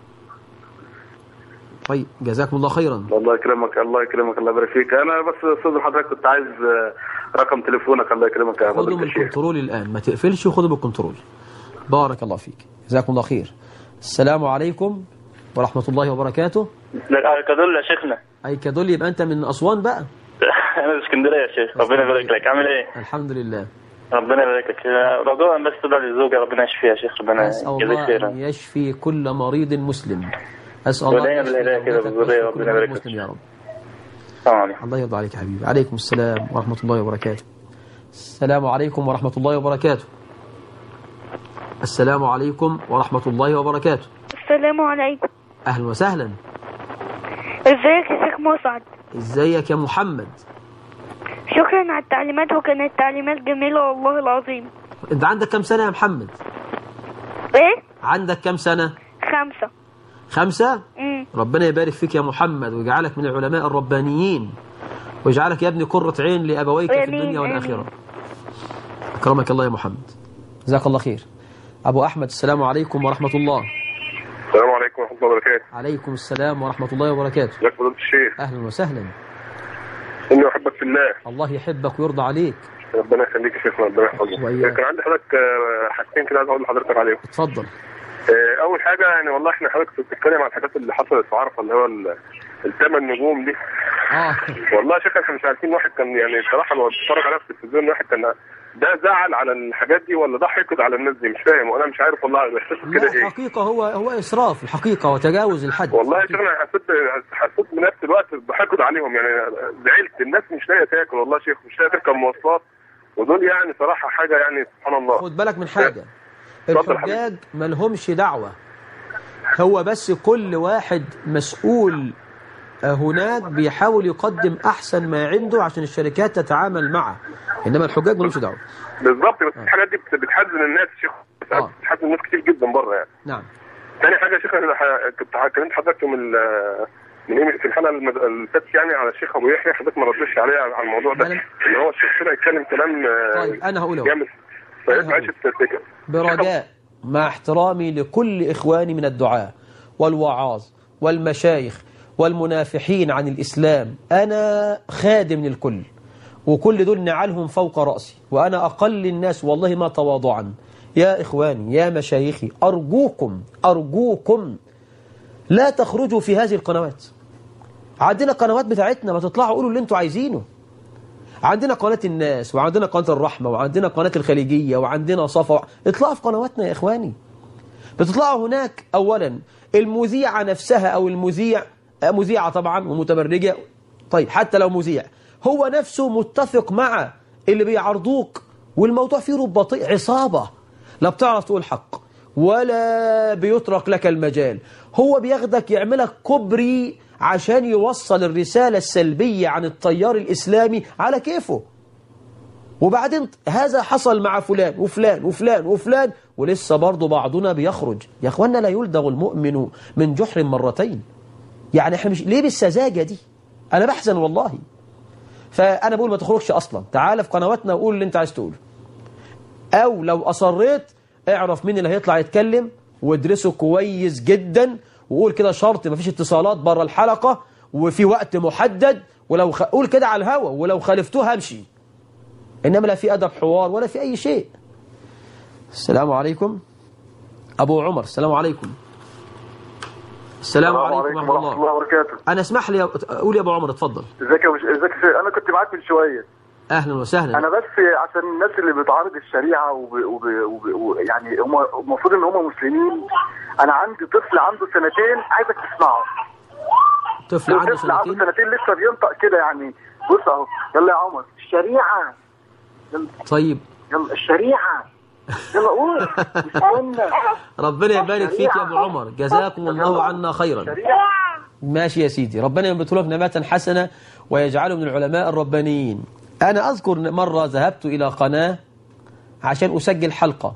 طيب جزاكم الله خيرا. الله يكرمك الله يكرمك الله يبارك فيك. انا بس استاذ حضرتك كنت عايز رقم تليفونك. الله يكرمك يا خذوا من الكنترول الآن، ما تقفلش وخذوا بالكنترول. بارك الله فيك، جزاكم الله خير. السلام عليكم ورحمة الله وبركاته. أيكادول يا شيخنا. أيكادول، يبقى أنت من أسوان بقى. أنا من اسكندرية يا شيخ. ربنا يبارك لك. عامل إيه؟ الحمد لله. ربنا يبارك لك. رجاء بس تدعي للزوجة ربنا يشفيها يا شيخ. ربنا يجزيك خيرا. أن يشفي كل مريض مسلم. أسأل الله أن يشفي كده بالذرية. ربنا يبارك لك يا رب. طبعا. الله يرضى عليك يا حبيبي. عليكم السلام ورحمة الله وبركاته. السلام عليكم ورحمة الله وبركاته. السلام عليكم ورحمة الله وبركاته. السلام عليكم. أهلا وسهلا. ازيك يا شيخ مسعد؟ ازيك يا محمد؟ شكرا على التعليمات، وكانت تعليمات جميلة والله العظيم. انت عندك كم سنة يا محمد؟ ايه؟ عندك كم سنة؟ 5. 5؟ ربنا يبارك فيك يا محمد ويجعلك من العلماء الربانيين، ويجعلك يا ابني قرة عين لأبويك في الدنيا والآخرة. أكرمك الله يا محمد، جزاك الله خير. أبو أحمد، السلام عليكم ورحمة الله. السلام عليكم ورحمة الله وبركاته. عليكم السلام ورحمة الله وبركاته. ازيك فضيلة الشيخ؟ أهلا وسهلا. إني أحبك في الله. الله يحبك ويرضى عليك. ربنا يخليك يا شيخنا، ربنا يحفظك. كان عندي حضرتك حاجتين كده عايز أقول لحضرتك عليهم. اتفضل. أول حاجة يعني والله إحنا حضرتك بتتكلم عن الحاجات اللي حصلت في عرفة، اللي هو الثمان نجوم دي. والله يا شيخ احنا مش عارفين. واحد كان يعني صراحه لو بتتفرج عليها في التلفزيون، واحد كان ده زعل على الحاجات دي ولا ده حقد على الناس دي، مش فاهم وانا مش عارف والله احساس كده ايه. الحقيقه هو اسراف الحقيقه وتجاوز الحد. والله يا شيخ انا حسيت بنفس الوقت بحقد عليهم، يعني زعلت. الناس مش لاقيه تاكل والله يا شيخ، مش لاقيه تركب مواصلات، ودول يعني صراحه حاجه يعني سبحان الله. خد بالك من حاجه، الحجاج ما لهمش دعوه، هو بس كل واحد مسؤول هناك بيحاول يقدم احسن ما عنده عشان الشركات تتعامل معه، انما الحجاج ملوش دعوه. بالظبط. بس الحاجات دي بتحزن الناس يا شيخ، بتحزن الناس كتير جدا بره يعني. نعم. ثاني حاجه يا شيخ، انا كنت كلمت حضرتك من في الحلقه اللي فاتت يعني على الشيخ ابو يحيى، حضرتك ما ردتش عليه على الموضوع ده، ان هو الشيخ طلع يتكلم كلام. طيب انا هقوله برجاء مع احترامي لكل اخواني من الدعاة والوعاظ والمشايخ والمنافحين عن الإسلام، أنا خادم للكل وكل دول نعلهم فوق رأسي، وأنا أقل الناس والله ما تواضعا. يا إخواني يا مشايخي، أرجوكم لا تخرجوا في هذه القنوات. عندنا قنوات بتاعتنا، ما تطلعوا قولوا اللي انتوا عايزينه. عندنا قناة الناس، وعندنا قناة الرحمة، وعندنا قناة الخليجية، وعندنا صفا. اطلعوا في قنواتنا يا إخواني. بتطلعوا هناك أولا المذيعة نفسها أو مذيعة طبعا ومتبرجة، طيب حتى لو مذيع هو نفسه متفق مع اللي بيعرضوك، والموضوع فيه رباطية عصابة، لا بتعرف تقول حق ولا بيترك لك المجال. هو بياخدك يعملك كوبري عشان يوصل الرسالة السلبية عن التيار الإسلامي على كيفه. وبعدين هذا حصل مع فلان وفلان وفلان وفلان، ولسه برضه بعضنا بيخرج. يا أخوانا لا يلدغ المؤمن من جحر مرتين. يعني احنا مش ليه بالسذاجة دي؟ أنا بحزن والله. فأنا بقول ما تخرجش أصلا، تعال في قنواتنا وقول اللي أنت عايز تقوله، أو لو أصريت اعرف مين اللي هيطلع يتكلم وادرسه كويس جدا، وقول كده شرط مفيش اتصالات بره الحلقة وفي وقت محدد، ولو قول كده على الهوا، ولو خالفتوه همشي. إنما لا في أدب حوار ولا في أي شيء. السلام عليكم أبو عمر. السلام عليكم. السلام عليكم ورحمة الله وبركاته. أنا اسمح لي أقول يا أبو عمر اتفضل. ازيك أنا كنت معاك من شوية. أهلا وسهلا. أنا بس عشان الناس اللي بتعارض الشريعة يعني هم المفروض إن هم مسلمين. أنا عندي طفل عنده سنتين عايزك تسمعه. طفل عنده سنتين لسه بينطق كده يعني. بص أهو، يلا يا عمر الشريعة. طيب يلا الشريعة، يلا قول. استنى. ربنا يبارك فيك يا أبو عمر، جزاكم الله عنا خيرا. ماشي يا سيدي، ربنا ينبت لك نباتا حسنة ويجعله من العلماء الربانيين. أنا أذكر مرة ذهبت إلى قناة عشان أسجل حلقة،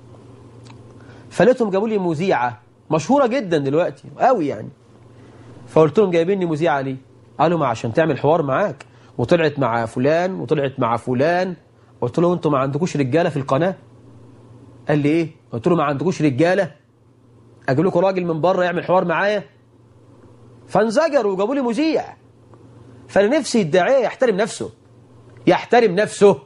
فلقيتهم جابوا لي مذيعة مشهورة جدا دلوقتي قوي يعني. فقلت لهم جايبيني مذيعة ليه؟ قالوا ما عشان تعمل حوار معاك، وطلعت مع فلان وطلعت مع فلان. قلت له انتوا ما عندكوش رجالة في القناة؟ قال لي ايه؟ قلت له ما عندكوش رجالة؟ اجيب لكم راجل من بره يعمل حوار معايا؟ فانزجروا وجابوا لي مذيع. فانا نفسي الداعية يحترم نفسه.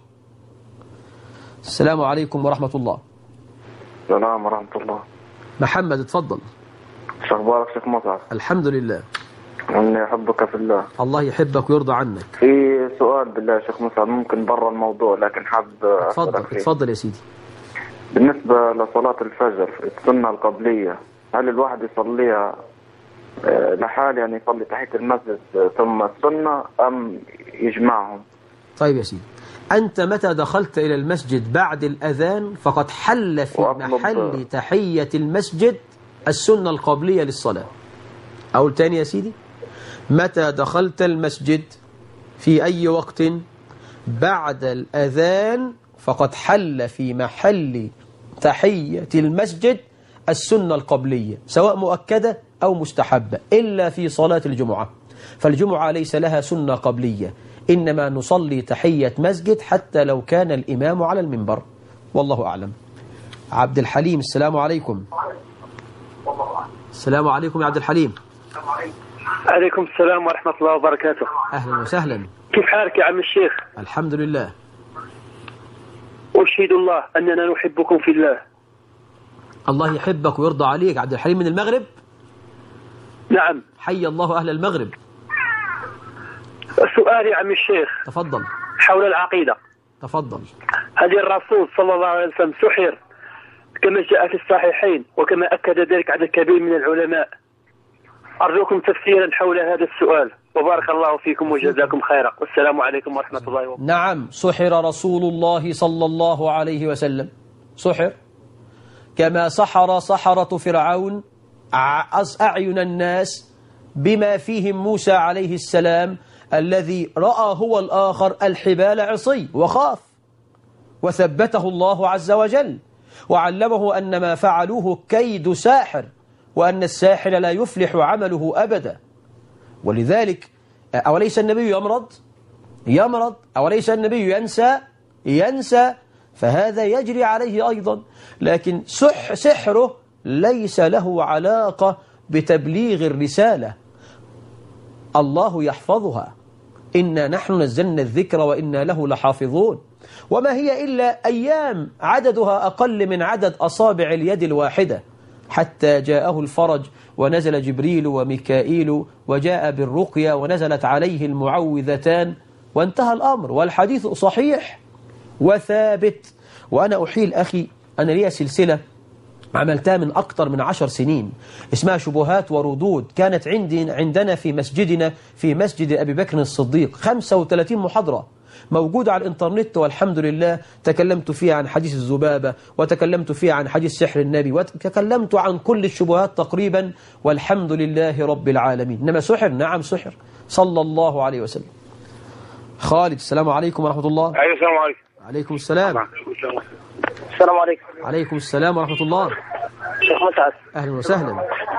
السلام عليكم ورحمة الله. السلام ورحمة الله. محمد اتفضل. شو اخبارك شيخ مصعب؟ الحمد لله. اني احبك في الله. الله يحبك ويرضى عنك. في سؤال بالله يا شيخ مصعب، ممكن برا الموضوع لكن حاب اتفضل يا سيدي. بالنسبة لصلاة الفجر السنة القبلية، هل الواحد يصليها لحال يعني يصلي تحية المسجد ثم السنة أم يجمعهم؟ طيب يا سيدي، أنت متى دخلت إلى المسجد بعد الأذان فقد حل في محل تحية المسجد السنة القبلية للصلاة. أقول تاني يا سيدي، متى دخلت المسجد في أي وقت بعد الأذان فقد حل في محل تحية المسجد السنة القبلية، سواء مؤكدة أو مستحبة، إلا في صلاة الجمعة، فالجمعة ليس لها سنة قبلية، إنما نصلي تحية مسجد حتى لو كان الإمام على المنبر، والله أعلم. عبد الحليم. السلام عليكم. السلام عليكم يا عبد الحليم. عليكم السلام ورحمة الله وبركاته. أهلا وسهلا. كيف حالك يا عم الشيخ؟ الحمد لله. أشهد الله أننا نحبكم في الله. الله يحبك ويرضى عليك. عبد الحليم من المغرب؟ نعم. حي الله أهل المغرب. سؤالي عم الشيخ تفضل. حول العقيدة. تفضل. هل الرسول صلى الله عليه وسلم سحر كما جاء في الصحيحين وكما أكد ذلك عدد كبير من العلماء؟ أرجوكم تفسيرا حول هذا السؤال، وبارك الله فيكم وجزاكم خيرا، والسلام عليكم ورحمة الله وبركاته. نعم، سحر رسول الله صلى الله عليه وسلم، سحر كما سحر سحرة فرعون أعين الناس بما فيهم موسى عليه السلام الذي رأى هو الآخر الحبال عصي وخاف وثبته الله عز وجل وعلمه أن ما فعلوه كيد ساحر وأن الساحر لا يفلح عمله أبدا. ولذلك أوليس النبي يمرض أوليس النبي ينسى فهذا يجري عليه أيضا. لكن سحره ليس له علاقة بتبليغ الرسالة، الله يحفظها، إنا نحن نزلنا الذكر وإنا له لحافظون. وما هي إلا أيام عددها أقل من عدد أصابع اليد الواحدة حتى جاءه الفرج ونزل جبريل وميكائيل وجاء بالرقية ونزلت عليه المعوذتان وانتهى الأمر، والحديث صحيح وثابت. وأنا أحيل أخي، أنا لي سلسلة عملتها من أكثر من 10 سنين اسمها شبهات وردود، كانت عندنا في مسجدنا في مسجد أبي بكر الصديق 35 محاضرة موجودة على الإنترنت، والحمد لله تكلمت فيها عن حديث الذبابة، وتكلمت فيها عن حديث سحر النبي، وتكلمت عن كل الشبهات تقريبا، والحمد لله رب العالمين. إنما سحر، نعم سحر، صلى الله عليه وسلم. خالد، السلام عليكم ورحمة الله. أيوة السلام عليكم. عليكم السلام. السلام عليكم. عليكم السلام ورحمة الله. شيخ مسعد. أهلا وسهلا.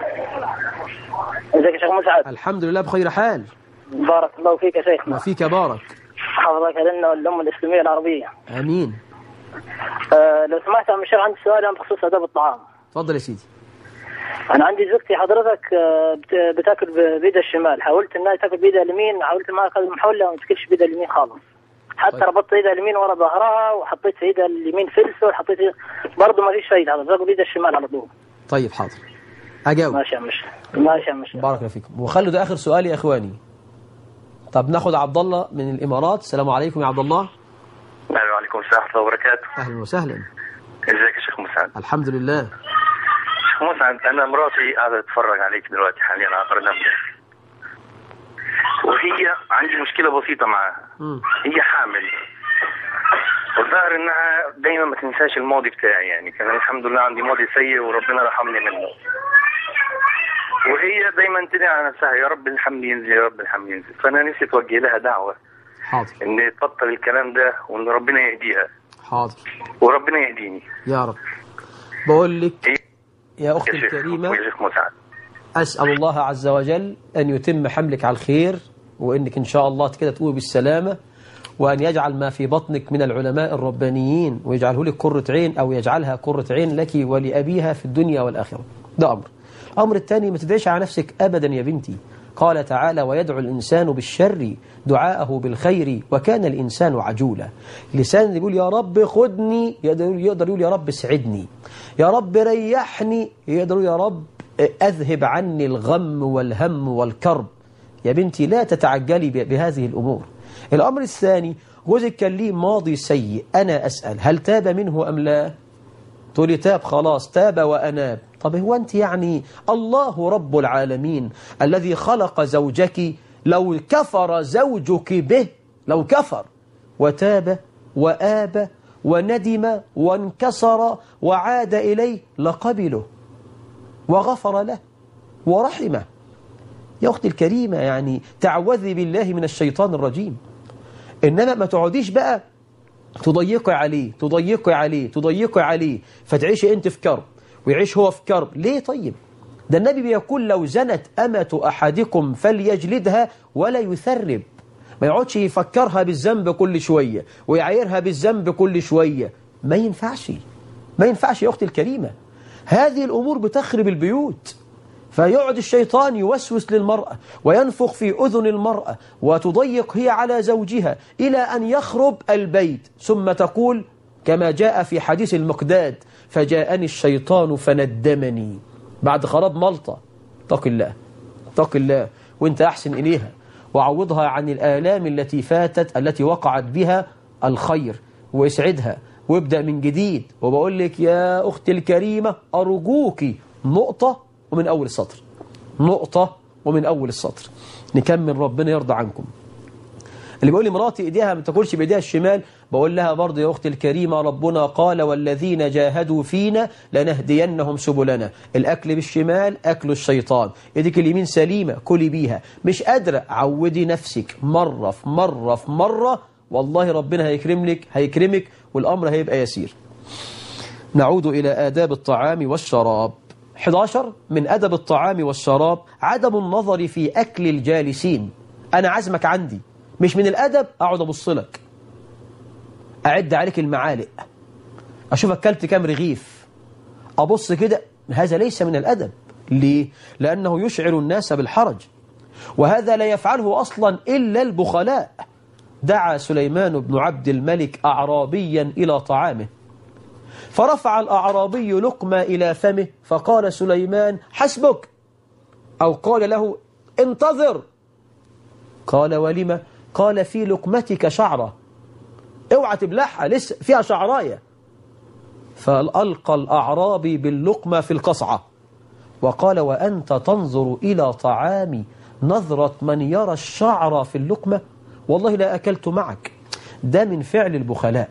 ازيك يا شيخ مسعد؟ الحمد لله بخير حال. بارك الله فيك يا شيخ. وفيك بارك. حفظك لنا والأمة الإسلامية العربية. آمين. لو سمحت يا عم الشيخ، عندي سؤال بخصوص آداب الطعام. تفضل يا سيدي. أنا عندي زوجتي حضرتك بتاكل بيدها الشمال، حاولت إنها تاكل بيدها اليمين، حاولت معها كذا محاولة وما تاكلش بيدها اليمين خالص. حتى طيب. ربطت ايدها اليمين ورا ظهرها وحطيت في ايدها اليمين فلس وحطيت برضه ما فيش فايده، تاكل بيدها الشمال على طول. طيب حاضر اجاوب. ماشي يا مش بارك الله فيكم. وخلوا ده اخر سؤال يا اخواني. طب ناخد عبد الله من الامارات. السلام عليكم يا عبد الله. وعليكم السلام ورحمه الله وبركاته. اهلا وسهلا. ازيك يا شيخ مسعد؟ الحمد لله. شيخ مسعد، انا مراتي قاعده تتفرج عليك دلوقتي حاليا على برنامجك، وهي عندي مشكله بسيطه معاها. هي حامل، والظاهر انها دايما ما تنساش الماضي بتاعي، يعني كان الحمد لله عندي ماضي سيء وربنا رحمني منه، وهي دايما تدعي على نفسها يا رب الحمل ينزل يا رب الحمل ينزل. فانا نفسي توجه لها دعوه حاضر ان تبطل الكلام ده وان ربنا يهديها. حاضر. وربنا يهديني يا رب. بقول لك يا اختي الكريمه، يا شيخ مسعد، اسال الله عز وجل ان يتم حملك على الخير، وانك ان شاء الله كده تقومي بالسلامه، وأن يجعل ما في بطنك من العلماء الربانيين ويجعله لك قرة عين، أو يجعلها قرة عين لك ولأبيها في الدنيا والآخرة. ده أمر. الأمر الثاني، ما تدعيش على نفسك أبدا يا بنتي. قال تعالى ويدعو الإنسان بالشر دعاءه بالخير وكان الإنسان عجولا. لسان اللي بيقول يا رب خدني يقدر يقول يا رب اسعدني، يا رب ريحني، يقدر يا رب أذهب عني الغم والهم والكرب. يا بنتي لا تتعجلي بهذه الأمور. الأمر الثاني، جوزك كان ليه ماضي سيء، أنا أسأل هل تاب منه أم لا؟ تقولي تاب، خلاص تاب وأناب. طب هو أنت يعني الله رب العالمين الذي خلق زوجك لو كفر زوجك به، لو كفر وتاب وآب وندم وانكسر وعاد إليه لقبله وغفر له ورحمه. يا أختي الكريمة، يعني تعوذي بالله من الشيطان الرجيم. إنما ما تقعديش بقى تضيقي عليه فتعيشي أنت في كرب ويعيش هو في كرب. ليه طيب؟ ده النبي بيقول لو زنت أمة أحدكم فليجلدها ولا يثرب. ما يقعدش يفكرها بالذنب كل شوية ويعايرها بالذنب كل شوية. ما ينفعش يا أختي الكريمة. هذه الأمور بتخرب البيوت. فيقعد الشيطان يوسوس للمرأة وينفخ في أذن المرأة وتضيق هي على زوجها إلى أن يخرب البيت، ثم تقول كما جاء في حديث المقداد فجاءني الشيطان فندمني بعد خراب ملطة. اتق الله وانت أحسن إليها وعوضها عن الآلام التي فاتت التي وقعت بها الخير، ويسعدها وابدأ من جديد. وبقول لك يا أختي الكريمة أرجوك نقطة ومن أول السطر، نقطة ومن أول السطر. نكمل، ربنا يرضى عنكم. اللي بيقول لي مراتي ايديها ما تاكلش بايديها الشمال، بقول لها برضه يا اختي الكريمه ربنا قال والذين جاهدوا فينا لنهدينهم سبلنا. الاكل بالشمال اكل الشيطان. ايديك اليمين سليمه كلي بيها، مش قادره عودي نفسك مره في مره في مره، والله ربنا هيكرمك والامر هيبقى يسير. نعود الى آداب الطعام والشراب. 11 من أدب الطعام والشراب عدم النظر في أكل الجالسين. أنا عزمك عندي، مش من الأدب أقعد أبص لك، أعد عليك المعالق، أشوف أكلت كام رغيف، أبص كده. هذا ليس من الأدب. ليه؟ لأنه يشعر الناس بالحرج، وهذا لا يفعله أصلا إلا البخلاء. دعا سليمان بن عبد الملك أعرابيا إلى طعامه، فرفع الأعرابي لقمة إلى فمه، فقال سليمان حسبك، أو قال له انتظر. قال ولم؟ قال في لقمتك شعرة، اوعى تبلعها لسه فيها شعراية. فألقى الأعرابي باللقمة في القصعة وقال وأنت تنظر إلى طعامي نظرة من يرى الشعر في اللقمة، والله لا أكلت معك. ده من فعل البخلاء.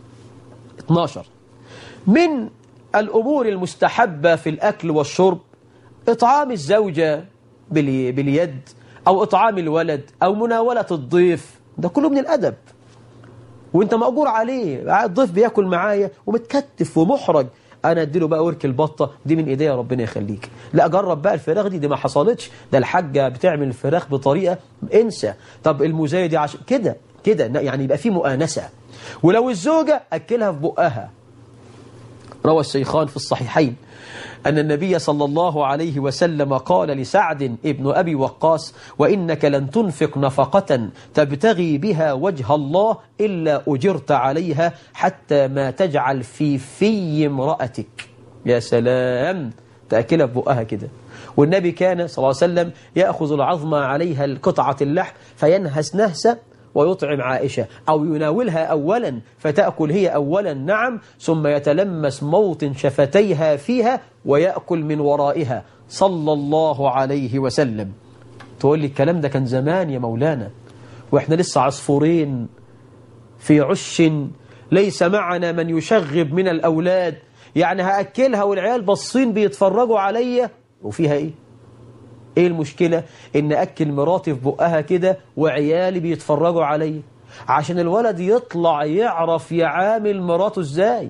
12 من الأمور المستحبة في الأكل والشرب إطعام الزوجة باليد، أو إطعام الولد، أو مناولة الضيف. ده كله من الأدب، وانت مأجور عليه. الضيف بياكل معايا ومتكتف ومحرج، أنا أديله بقى ورك البطة دي من إيديا ربنا يخليك. لا جرب بقى الفراخ دي ما حصلتش، ده الحاجة بتعمل الفراخ بطريقة انسى. طب المزايا دي عشان كده يعني يبقى في مؤانسة. ولو الزوجة أكلها في بقها. روى الشيخان في الصحيحين أن النبي صلى الله عليه وسلم قال لسعد ابن أبي وقاص وإنك لن تنفق نفقة تبتغي بها وجه الله إلا أجرت عليها حتى ما تجعل في امرأتك. يا سلام، تأكلها ببقها كده. والنبي كان صلى الله عليه وسلم يأخذ العظم عليها القطعة اللحم فينهس نهسة ويطعم عائشة، أو يناولها أولا فتأكل هي أولا، نعم، ثم يتلمس موطن شفتيها فيها ويأكل من ورائها صلى الله عليه وسلم. تقول لي الكلام ده كان زمان يا مولانا، وإحنا لسه عصفورين في عش، ليس معنا من يشغب من الأولاد. يعني هأكلها والعيال بصين بيتفرجوا عليا، وفيها إيه؟ ايه المشكلة ان اكل مراتي في بقها كده وعيالي بيتفرجوا عليا، عشان الولد يطلع يعرف يعامل مراته ازاي.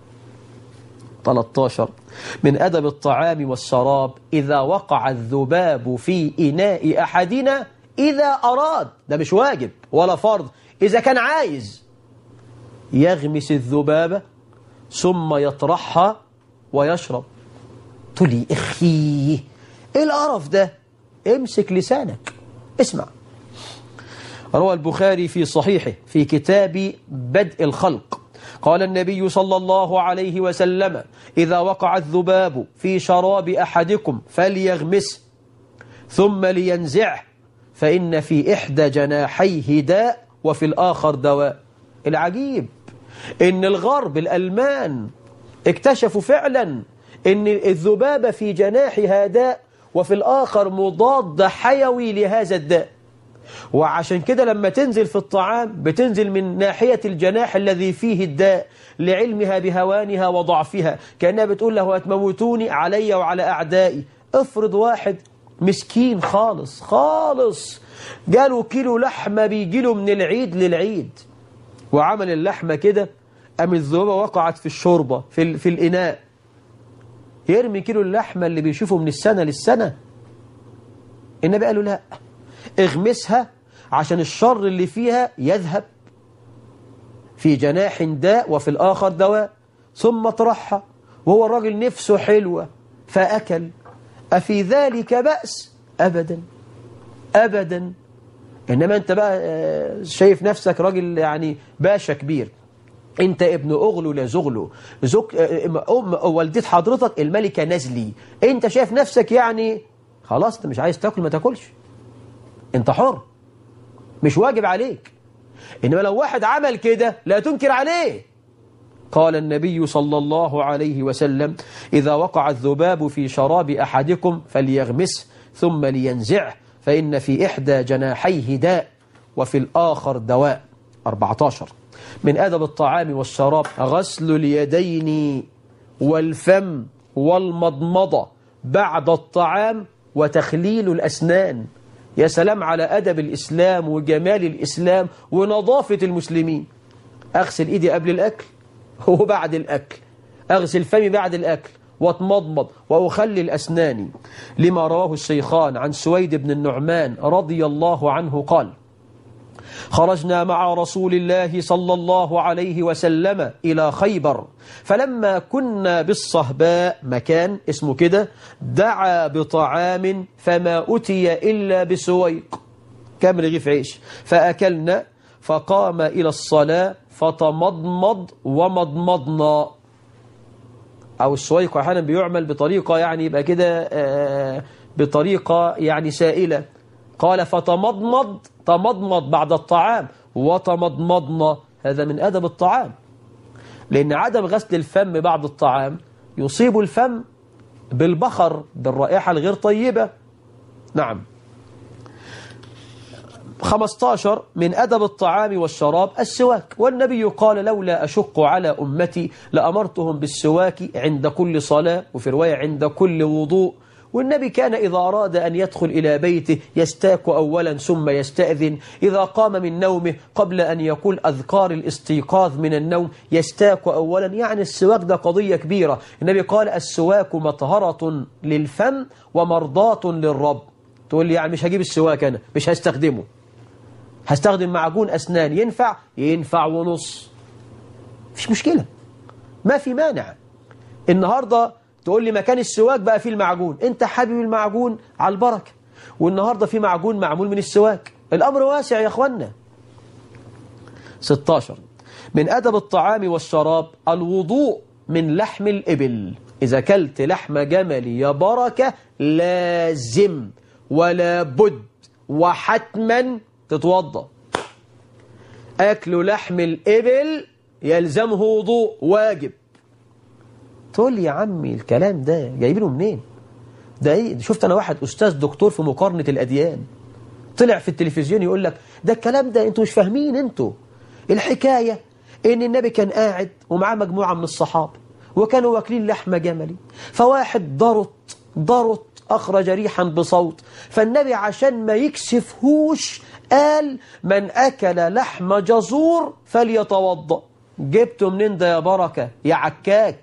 13 من أدب الطعام والشراب إذا وقع الذباب في إناء أحدنا إذا أراد، ده مش واجب ولا فرض، إذا كان عايز يغمس الذبابة ثم يطرحها ويشرب. تقولي اخي ايه القرف ده؟ امسك لسانك. اسمع، روى البخاري في صحيحه في كتاب بدء الخلق قال النبي صلى الله عليه وسلم إذا وقع الذباب في شراب أحدكم فليغمسه ثم لينزعه فإن في إحدى جناحيه داء وفي الآخر دواء. العجيب إن الغرب الألمان اكتشفوا فعلا إن الذبابة في جناحها داء وفي الآخر مضاد حيوي لهذا الداء، وعشان كده لما تنزل في الطعام بتنزل من ناحية الجناح الذي فيه الداء لعلمها بهوانها وضعفها، كأنها بتقول له هتموتوني علي وعلى أعدائي. افرض واحد مسكين خالص خالص جاله كيلو لحمة بيجيله من العيد للعيد، وعمل اللحمة كده، قام الذبابة وقعت في الشوربة في الإناء، يرمي كيلو اللحمة اللي بيشوفه من السنة للسنة. النبي قال له لا، اغمسها عشان الشر اللي فيها يذهب، في جناح داء وفي الآخر دواء، ثم اطرحها. وهو الراجل نفسه حلوة فأكل، أفي ذلك بأس؟ أبدا أبدا. إنما أنت بقى شايف نفسك راجل يعني باشا كبير، أنت ابن أغلو لا زغلو، والدة حضرتك الملكة نزلي، أنت شايف نفسك يعني خلاص أنت مش عايز تاكل ما تاكلش، أنت حر. مش واجب عليك. إنما لو واحد عمل كده لا تنكر عليه. قال النبي صلى الله عليه وسلم: إذا وقع الذباب في شراب أحدكم فليغمسه ثم لينزعه، فإن في إحدى جناحيه داء وفي الآخر دواء. 14 من أدب الطعام والشراب غسل اليدين والفم والمضمضة بعد الطعام وتخليل الأسنان. يا سلام على أدب الإسلام وجمال الإسلام ونظافة المسلمين. أغسل إيدي قبل الأكل وبعد الأكل، أغسل فمي بعد الأكل، واتمضمض وأخلل أسناني، لما رواه الشيخان عن سويد بن النعمان رضي الله عنه قال: خرجنا مع رسول الله صلى الله عليه وسلم إلى خيبر، فلما كنا بالصهباء، مكان اسمه كده، دعا بطعام فما أتي إلا بسويق، كم رغيف عيش، فأكلنا، فقام إلى الصلاة فتمضمض ومضمضنا. أو السويق أحيانا بيعمل بطريقة يعني يبقى كده بطريقة يعني سائلة. قال فتمضمض، تمضمض بعد الطعام، وتمضمضنا، هذا من أدب الطعام، لأن عدم غسل الفم بعد الطعام يصيب الفم بالبخر، بالرائحة الغير طيبة. نعم. 15 من أدب الطعام والشراب السواك، والنبي قال: لولا أشق على أمتي لأمرتهم بالسواك عند كل صلاة، وفي رواية عند كل وضوء. والنبي كان إذا أراد أن يدخل إلى بيته يستاك أولا ثم يستأذن، إذا قام من نومه قبل أن يقول أذكار الاستيقاظ من النوم يستاك أولا. يعني السواك ده قضية كبيرة. النبي قال: السواك مطهرة للفم ومرضاة للرب. تقول لي يعني مش هجيب السواك، أنا مش هستخدمه، هستخدم معجون أسنان، ينفع ونص، مفيش مشكلة، ما في مانع. النهاردة تقول لي مكان السواك بقى فيه المعجون، انت حابب المعجون على البركة، والنهاردة في معجون معمول من السواك، الأمر واسع يا أخوانا. 16 من أدب الطعام والشراب الوضوء من لحم الإبل. إذا كلت لحم جمل يا بركة لازم ولا بد وحتما تتوضأ. أكل لحم الإبل يلزمه وضوء واجب. تقول لي يا عمي الكلام ده جايبينه منين؟ ده ايه؟ شفت انا واحد استاذ دكتور في مقارنة الاديان طلع في التلفزيون يقول لك ده الكلام ده انتوا مش فاهمين. انتوا الحكاية ان النبي كان قاعد ومعاه مجموعة من الصحابة وكانوا واكلين لحمة جملي، فواحد ضرط اخرج ريحا بصوت، فالنبي عشان ما يكسفهوش قال: من اكل لحم جزور فليتوضأ. جبته منين ده يا بركة يا عكاك؟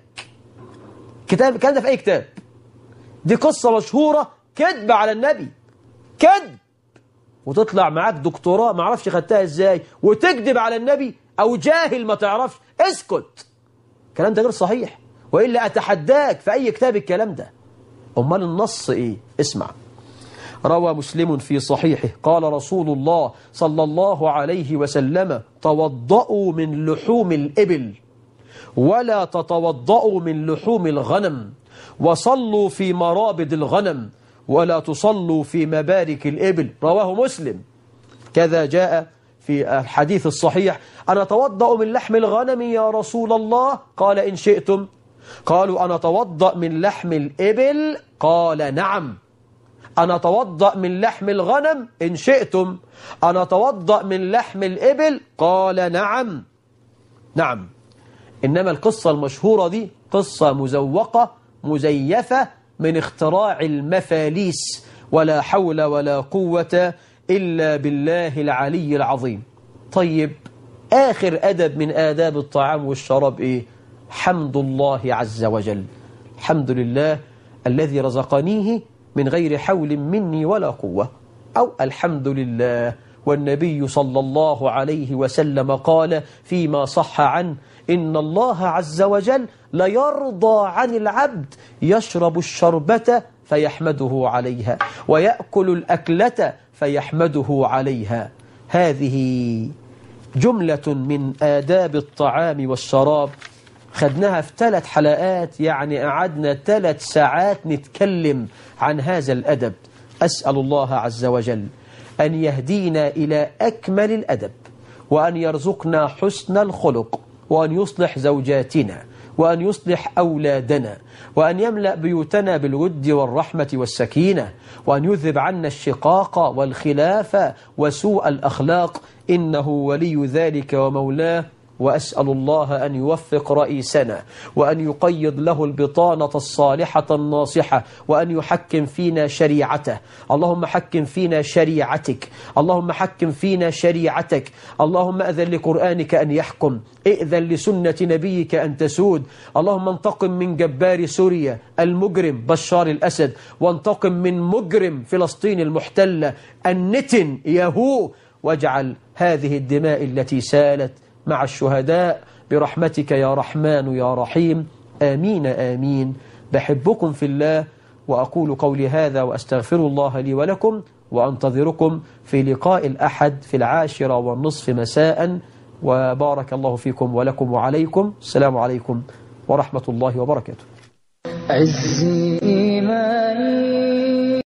كان ده في أي كتاب؟ دي قصة مشهورة، كذب على النبي، كذب، وتطلع معاك دكتوراه ما اعرفش خدتها ازاي وتكذب على النبي، أو جاهل ما تعرفش. اسكت، الكلام ده غير صحيح، وإلا أتحداك في أي كتاب الكلام ده. أمال النص إيه؟ اسمع. روى مسلم في صحيحه قال رسول الله صلى الله عليه وسلم: توضؤوا من لحوم الإبل ولا تتوضؤوا من لحوم الغنم، وصلوا في مرابد الغنم ولا تصلوا في مبارك الإبل. رواه مسلم. كذا جاء في الحديث الصحيح: أنا أتوضأ من لحم الغنم يا رسول الله؟ قال: إن شئتم. قالوا: أنا أتوضأ من لحم الإبل؟ قال: نعم. أنا أتوضأ من لحم الغنم؟ إن شئتم. أنا أتوضأ من لحم الإبل؟ قال: نعم. نعم. إنما القصة المشهورة دي قصة مزوقة مزيفة من اختراع المفاليس، ولا حول ولا قوة إلا بالله العلي العظيم. طيب، آخر أدب من آداب الطعام والشراب إيه؟ حمد الله عز وجل. الحمد لله الذي رزقنيه من غير حول مني ولا قوة، أو الحمد لله. والنبي صلى الله عليه وسلم قال فيما صح عنه: إن الله عز وجل ليرضى عن العبد يشرب الشربة فيحمده عليها، ويأكل الأكلة فيحمده عليها. هذه جملة من آداب الطعام والشراب، خدناها في 3 حلقات، يعني قعدنا 3 ساعات نتكلم عن هذا الأدب. أسأل الله عز وجل أن يهدينا إلى أكمل الأدب، وأن يرزقنا حسن الخلق، وأن يصلح زوجاتنا، وأن يصلح أولادنا، وأن يملأ بيوتنا بالود والرحمة والسكينة، وأن يذهب عنا الشقاق والخلاف وسوء الأخلاق، إنه ولي ذلك ومولاه. وأسأل الله أن يوفق رئيسنا، وأن يقيض له البطانة الصالحة الناصحة، وأن يحكم فينا شريعته. اللهم حكم فينا شريعتك، اللهم حكم فينا شريعتك، اللهم أذن لقرآنك أن يحكم، ائذن لسنة نبيك أن تسود. اللهم انتقم من جبار سوريا المجرم بشار الأسد، وانتقم من مجرم فلسطين المحتلة النتن يهو، واجعل هذه الدماء التي سالت مع الشهداء برحمتك يا رحمن يا رحيم. آمين آمين. بحبكم في الله، وأقول قولي هذا وأستغفر الله لي ولكم، وأنتظركم في لقاء الأحد في 10:30 مساء. وبارك الله فيكم ولكم وعليكم. السلام عليكم ورحمة الله وبركاته. عزي